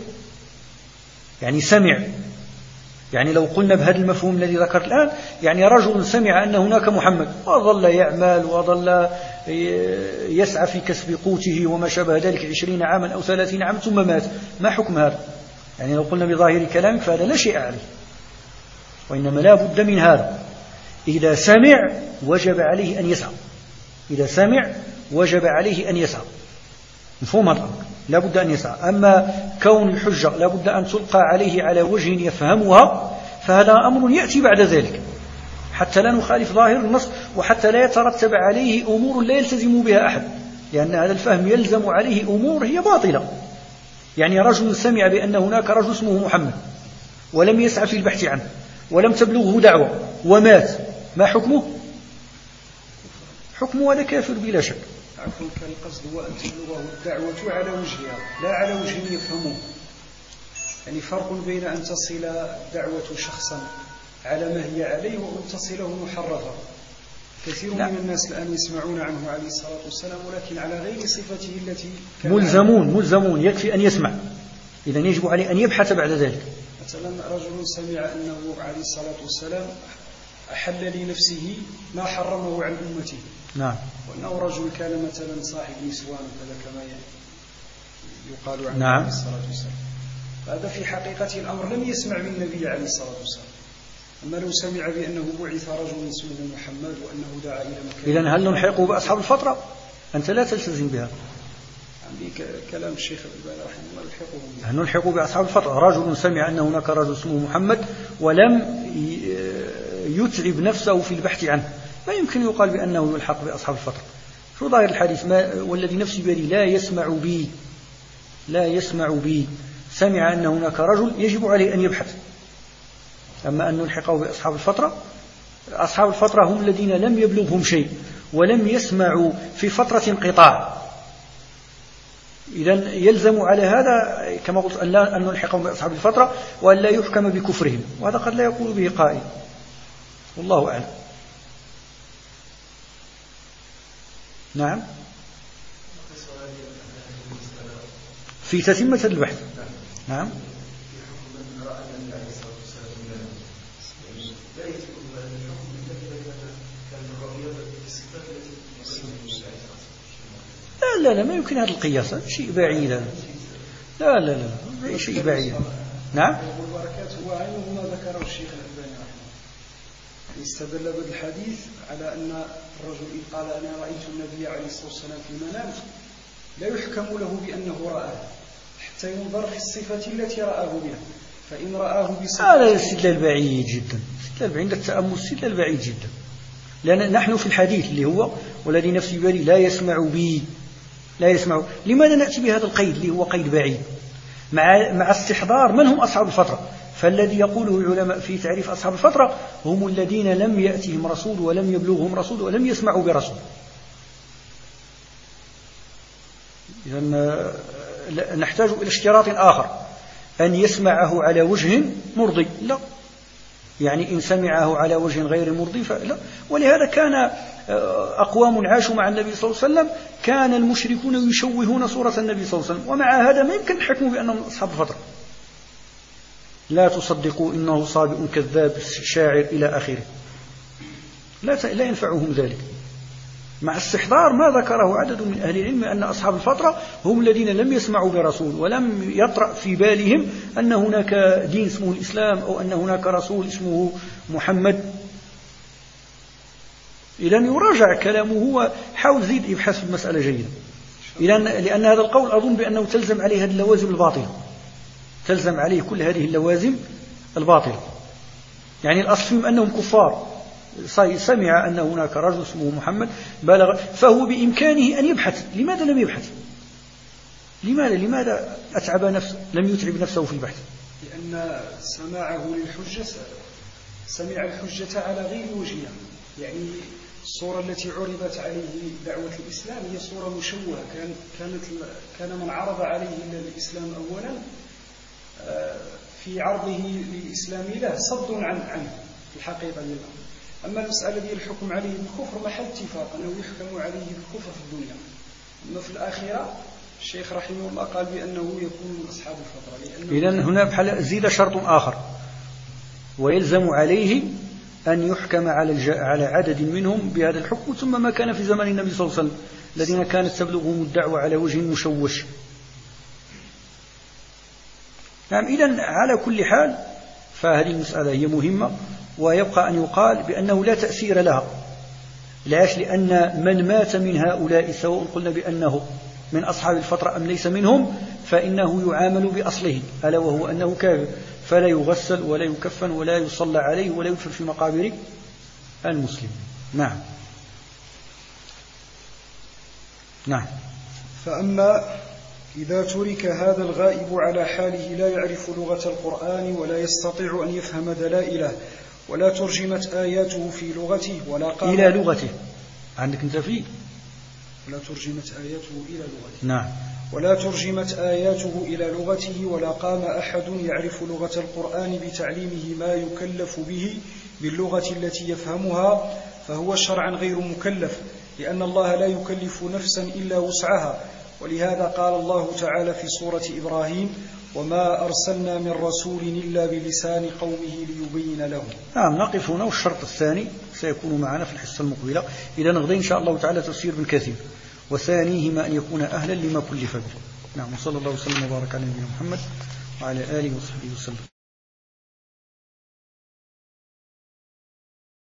يعني سمع. يعني لو قلنا بهذا المفهوم الذي ذكرت الآن، يعني رجل سمع أن هناك محمد وظل يعمل وظل يسعى في كسب قوته وما شابه ذلك 20 عاما أو 30 عاما ثم مات، ما حكم هذا؟ يعني لو قلنا بظاهر كلامك فهذا لا شيء عليه، وإنما لا بد من هذا. إذا سمع وجب عليه أن يسعى، إذا سمع وجب عليه أن يسعى. مفهوم هذا الأمر؟ لا بد أن يسعى. أما كون الحجة لا بد أن تلقى عليه على وجه يفهمها فهذا أمر يأتي بعد ذلك، حتى لا نخالف ظاهر النص، وحتى لا يترتب عليه أمور لا يلتزم بها أحد، لأن هذا الفهم يلزم عليه أمور هي باطلة. يعني رجل سمع بأن هناك رجل اسمه محمد ولم يسعى في البحث عنه ولم تبلغه دعوة ومات، ما حكمه؟ حكمه هذا كافر بلا شك. عفوا، كان القصد هو أن تبلغه الدعوة على وجهها لا على وجه يفهمه. يعني فرق بين أن تصل دعوة شخصا على ما هي عليه وأن تصله محرفة. كثير من الناس الآن يسمعون عنه عليه الصلاة والسلام ولكن على غير صفته التي كان ملزمون يكفي أن يسمع، إذن يجب عليه أن يبحث بعد ذلك. مثلا رجل سمع أنه عليه الصلاة والسلام أحل لنفسه ما حرمه عن أمته، نعم، وأنه رجل كان مثلا صاحب نسوان وكذا كما يقال عنه نعم. عليه الصلاة والسلام، هذا في حقيقة الأمر لم يسمع بالنبي عليه الصلاة والسلام. أما لو سمع بأنه بعث رجل اسمه محمد وأنه دعا إلى مكان، إذن هل نلحقه بأصحاب الفترة؟ أنت لا تلتزم بها. عندي كلام الشيخ الألباني رحمه الله يلحقه بها. هل نلحقه بأصحاب الفترة؟ رجل سمع أن هناك رجل اسمه محمد ولم يتعب نفسه في البحث عنه، ما يمكن يقال بأنه يلحق بأصحاب الفترة. شو ظاهر الحديث؟ والذي نفسي بيدي لا يسمع بي سمع أن هناك رجل يجب عليه أن يبحث. أما أن نلحقه بأصحاب الفترة، أصحاب الفترة هم الذين لم يبلغهم شيء ولم يسمعوا في فترة انقطاع. إذن يلزم على هذا كما قلت أن نلحقهم بأصحاب الفترة وأن لا يحكم بكفرهم، وهذا قد لا يقول به قائل، والله أعلم. نعم، في تتمة البحث. نعم، لا ما يمكن هذا القياس، شيء بعيد. لا شيء بعيد. نعم، والبركات هو عينه ما ذكره الشيخ الألباني رحمه الله، استدل بالحديث على أن الرجل إن قال أنا رأيت النبي عليه الصلاة والسلام في المنام لا يحكم له بأنه رآه حتى ينظر في الصفة التي رآه بها، فإن رآه بصفة هذا الاستدلال بعيد جدا، عند التأمل استدلال بعيد جدا، لأن نحن في الحديث اللي هو والذي نفسي بيدي لا يسمع. لماذا نأتي بهذا القيد اللي هو قيد بعيد مع استحضار من هم أصحاب الفترة؟ فالذي يقوله العلماء في تعريف أصحاب الفترة هم الذين لم يأتهم رسول ولم يبلغهم رسول ولم يسمعوا برسول. إذن نحتاج إلى اشتراط آخر، أن يسمعه على وجه مرضي، لا، يعني إن سمعه على وجه غير مرضي فلا. ولهذا كان أقوام عاشوا مع النبي صلى الله عليه وسلم كان المشركون يشوهون صورة النبي صلى الله عليه وسلم، ومع هذا ما يمكن نحكموا بأنهم أصحاب الفترة. لا تصدقوا إنه صابئ كذاب شاعر إلى آخره، لا ينفعهم ذلك، مع استحضار ما ذكره عدد من أهل العلم أن أصحاب الفترة هم الذين لم يسمعوا برسول ولم يطرأ في بالهم أن هناك دين اسمه الإسلام أو أن هناك رسول اسمه محمد. إذن يراجع كلامه وحاول زيد يبحث في المسألة جيدا، لأن هذا القول أظن بأنه تلزم عليه هذه اللوازم الباطلة، تلزم عليه كل هذه اللوازم الباطلة. يعني الأصل فيهم أنهم كفار، سمع أن هناك رجل اسمه محمد بلغ، فهو بإمكانه أن يبحث. لماذا لم يبحث؟ لماذا أتعب نفسه، لم يتعب نفسه في البحث؟ لأن سماعه للحجة سمع الحجة على غير وجهها، يعني الصورة التي عرضت عليه دعوة الإسلام هي صورة مشوهة. كان من عرض عليه الإسلام أولا في عرضه للإسلام له صد عنه في الحقيقة للأمر. أما المسألة دي الحكم عليه بالكفر محل اتفاق أنه يحكم عليه بالكفر في الدنيا، أما في الآخرة الشيخ رحمه الله قال بأنه يكون من أصحاب الفترة. إذن هنا بحال زيد شرط آخر، ويلزم عليه أن يحكم على عدد منهم بهذا الحكم، ثم ما كان في زمان النبي صلى الله عليه وسلم الذين كانت تبلغهم الدعوة على وجه مشوش. نعم. إذن على كل حال فهذه المسألة هي مهمة، ويبقى أن يقال بأنه لا تأثير لها. لاش؟ لأن من مات من هؤلاء سواء قلنا بأنه من أصحاب الفترة أم ليس منهم فإنه يعامل بأصله، ألا وهو أنه كافر، فلا يغسل ولا يكفن ولا يصلى عليه ولا يدفن في مقابر المسلم. نعم. فأما إذا ترك هذا الغائب على حاله لا يعرف لغة القرآن ولا يستطيع أن يفهم دلائله ولا ترجمت آياته في لغته ولا قام إلى لغته، عندك أنت فيه ولا ترجمت آياته إلى لغته. نعم. ولا ترجمت آياته إلى لغته ولا قام أحد يعرف لغة القرآن بتعليمه ما يكلف به باللغة التي يفهمها، فهو شرعا غير مكلف، لأن الله لا يكلف نفسا إلا وسعها. ولهذا قال الله تعالى في سورة إبراهيم: وما أرسلنا من رسول إلا بلسان قومه ليبين لهم. نعم. نقف هنا، والشرط الثاني سيكون معنا في الحصة المقبلة. إذا نغدا إن شاء الله تعالى تفسير ابن كثير، وثانيهما أن يكون أهلا لما كلف به. نعم. وصلى الله وسلم وبارك على نبينا محمد وعلى آله وصحبه وسلم.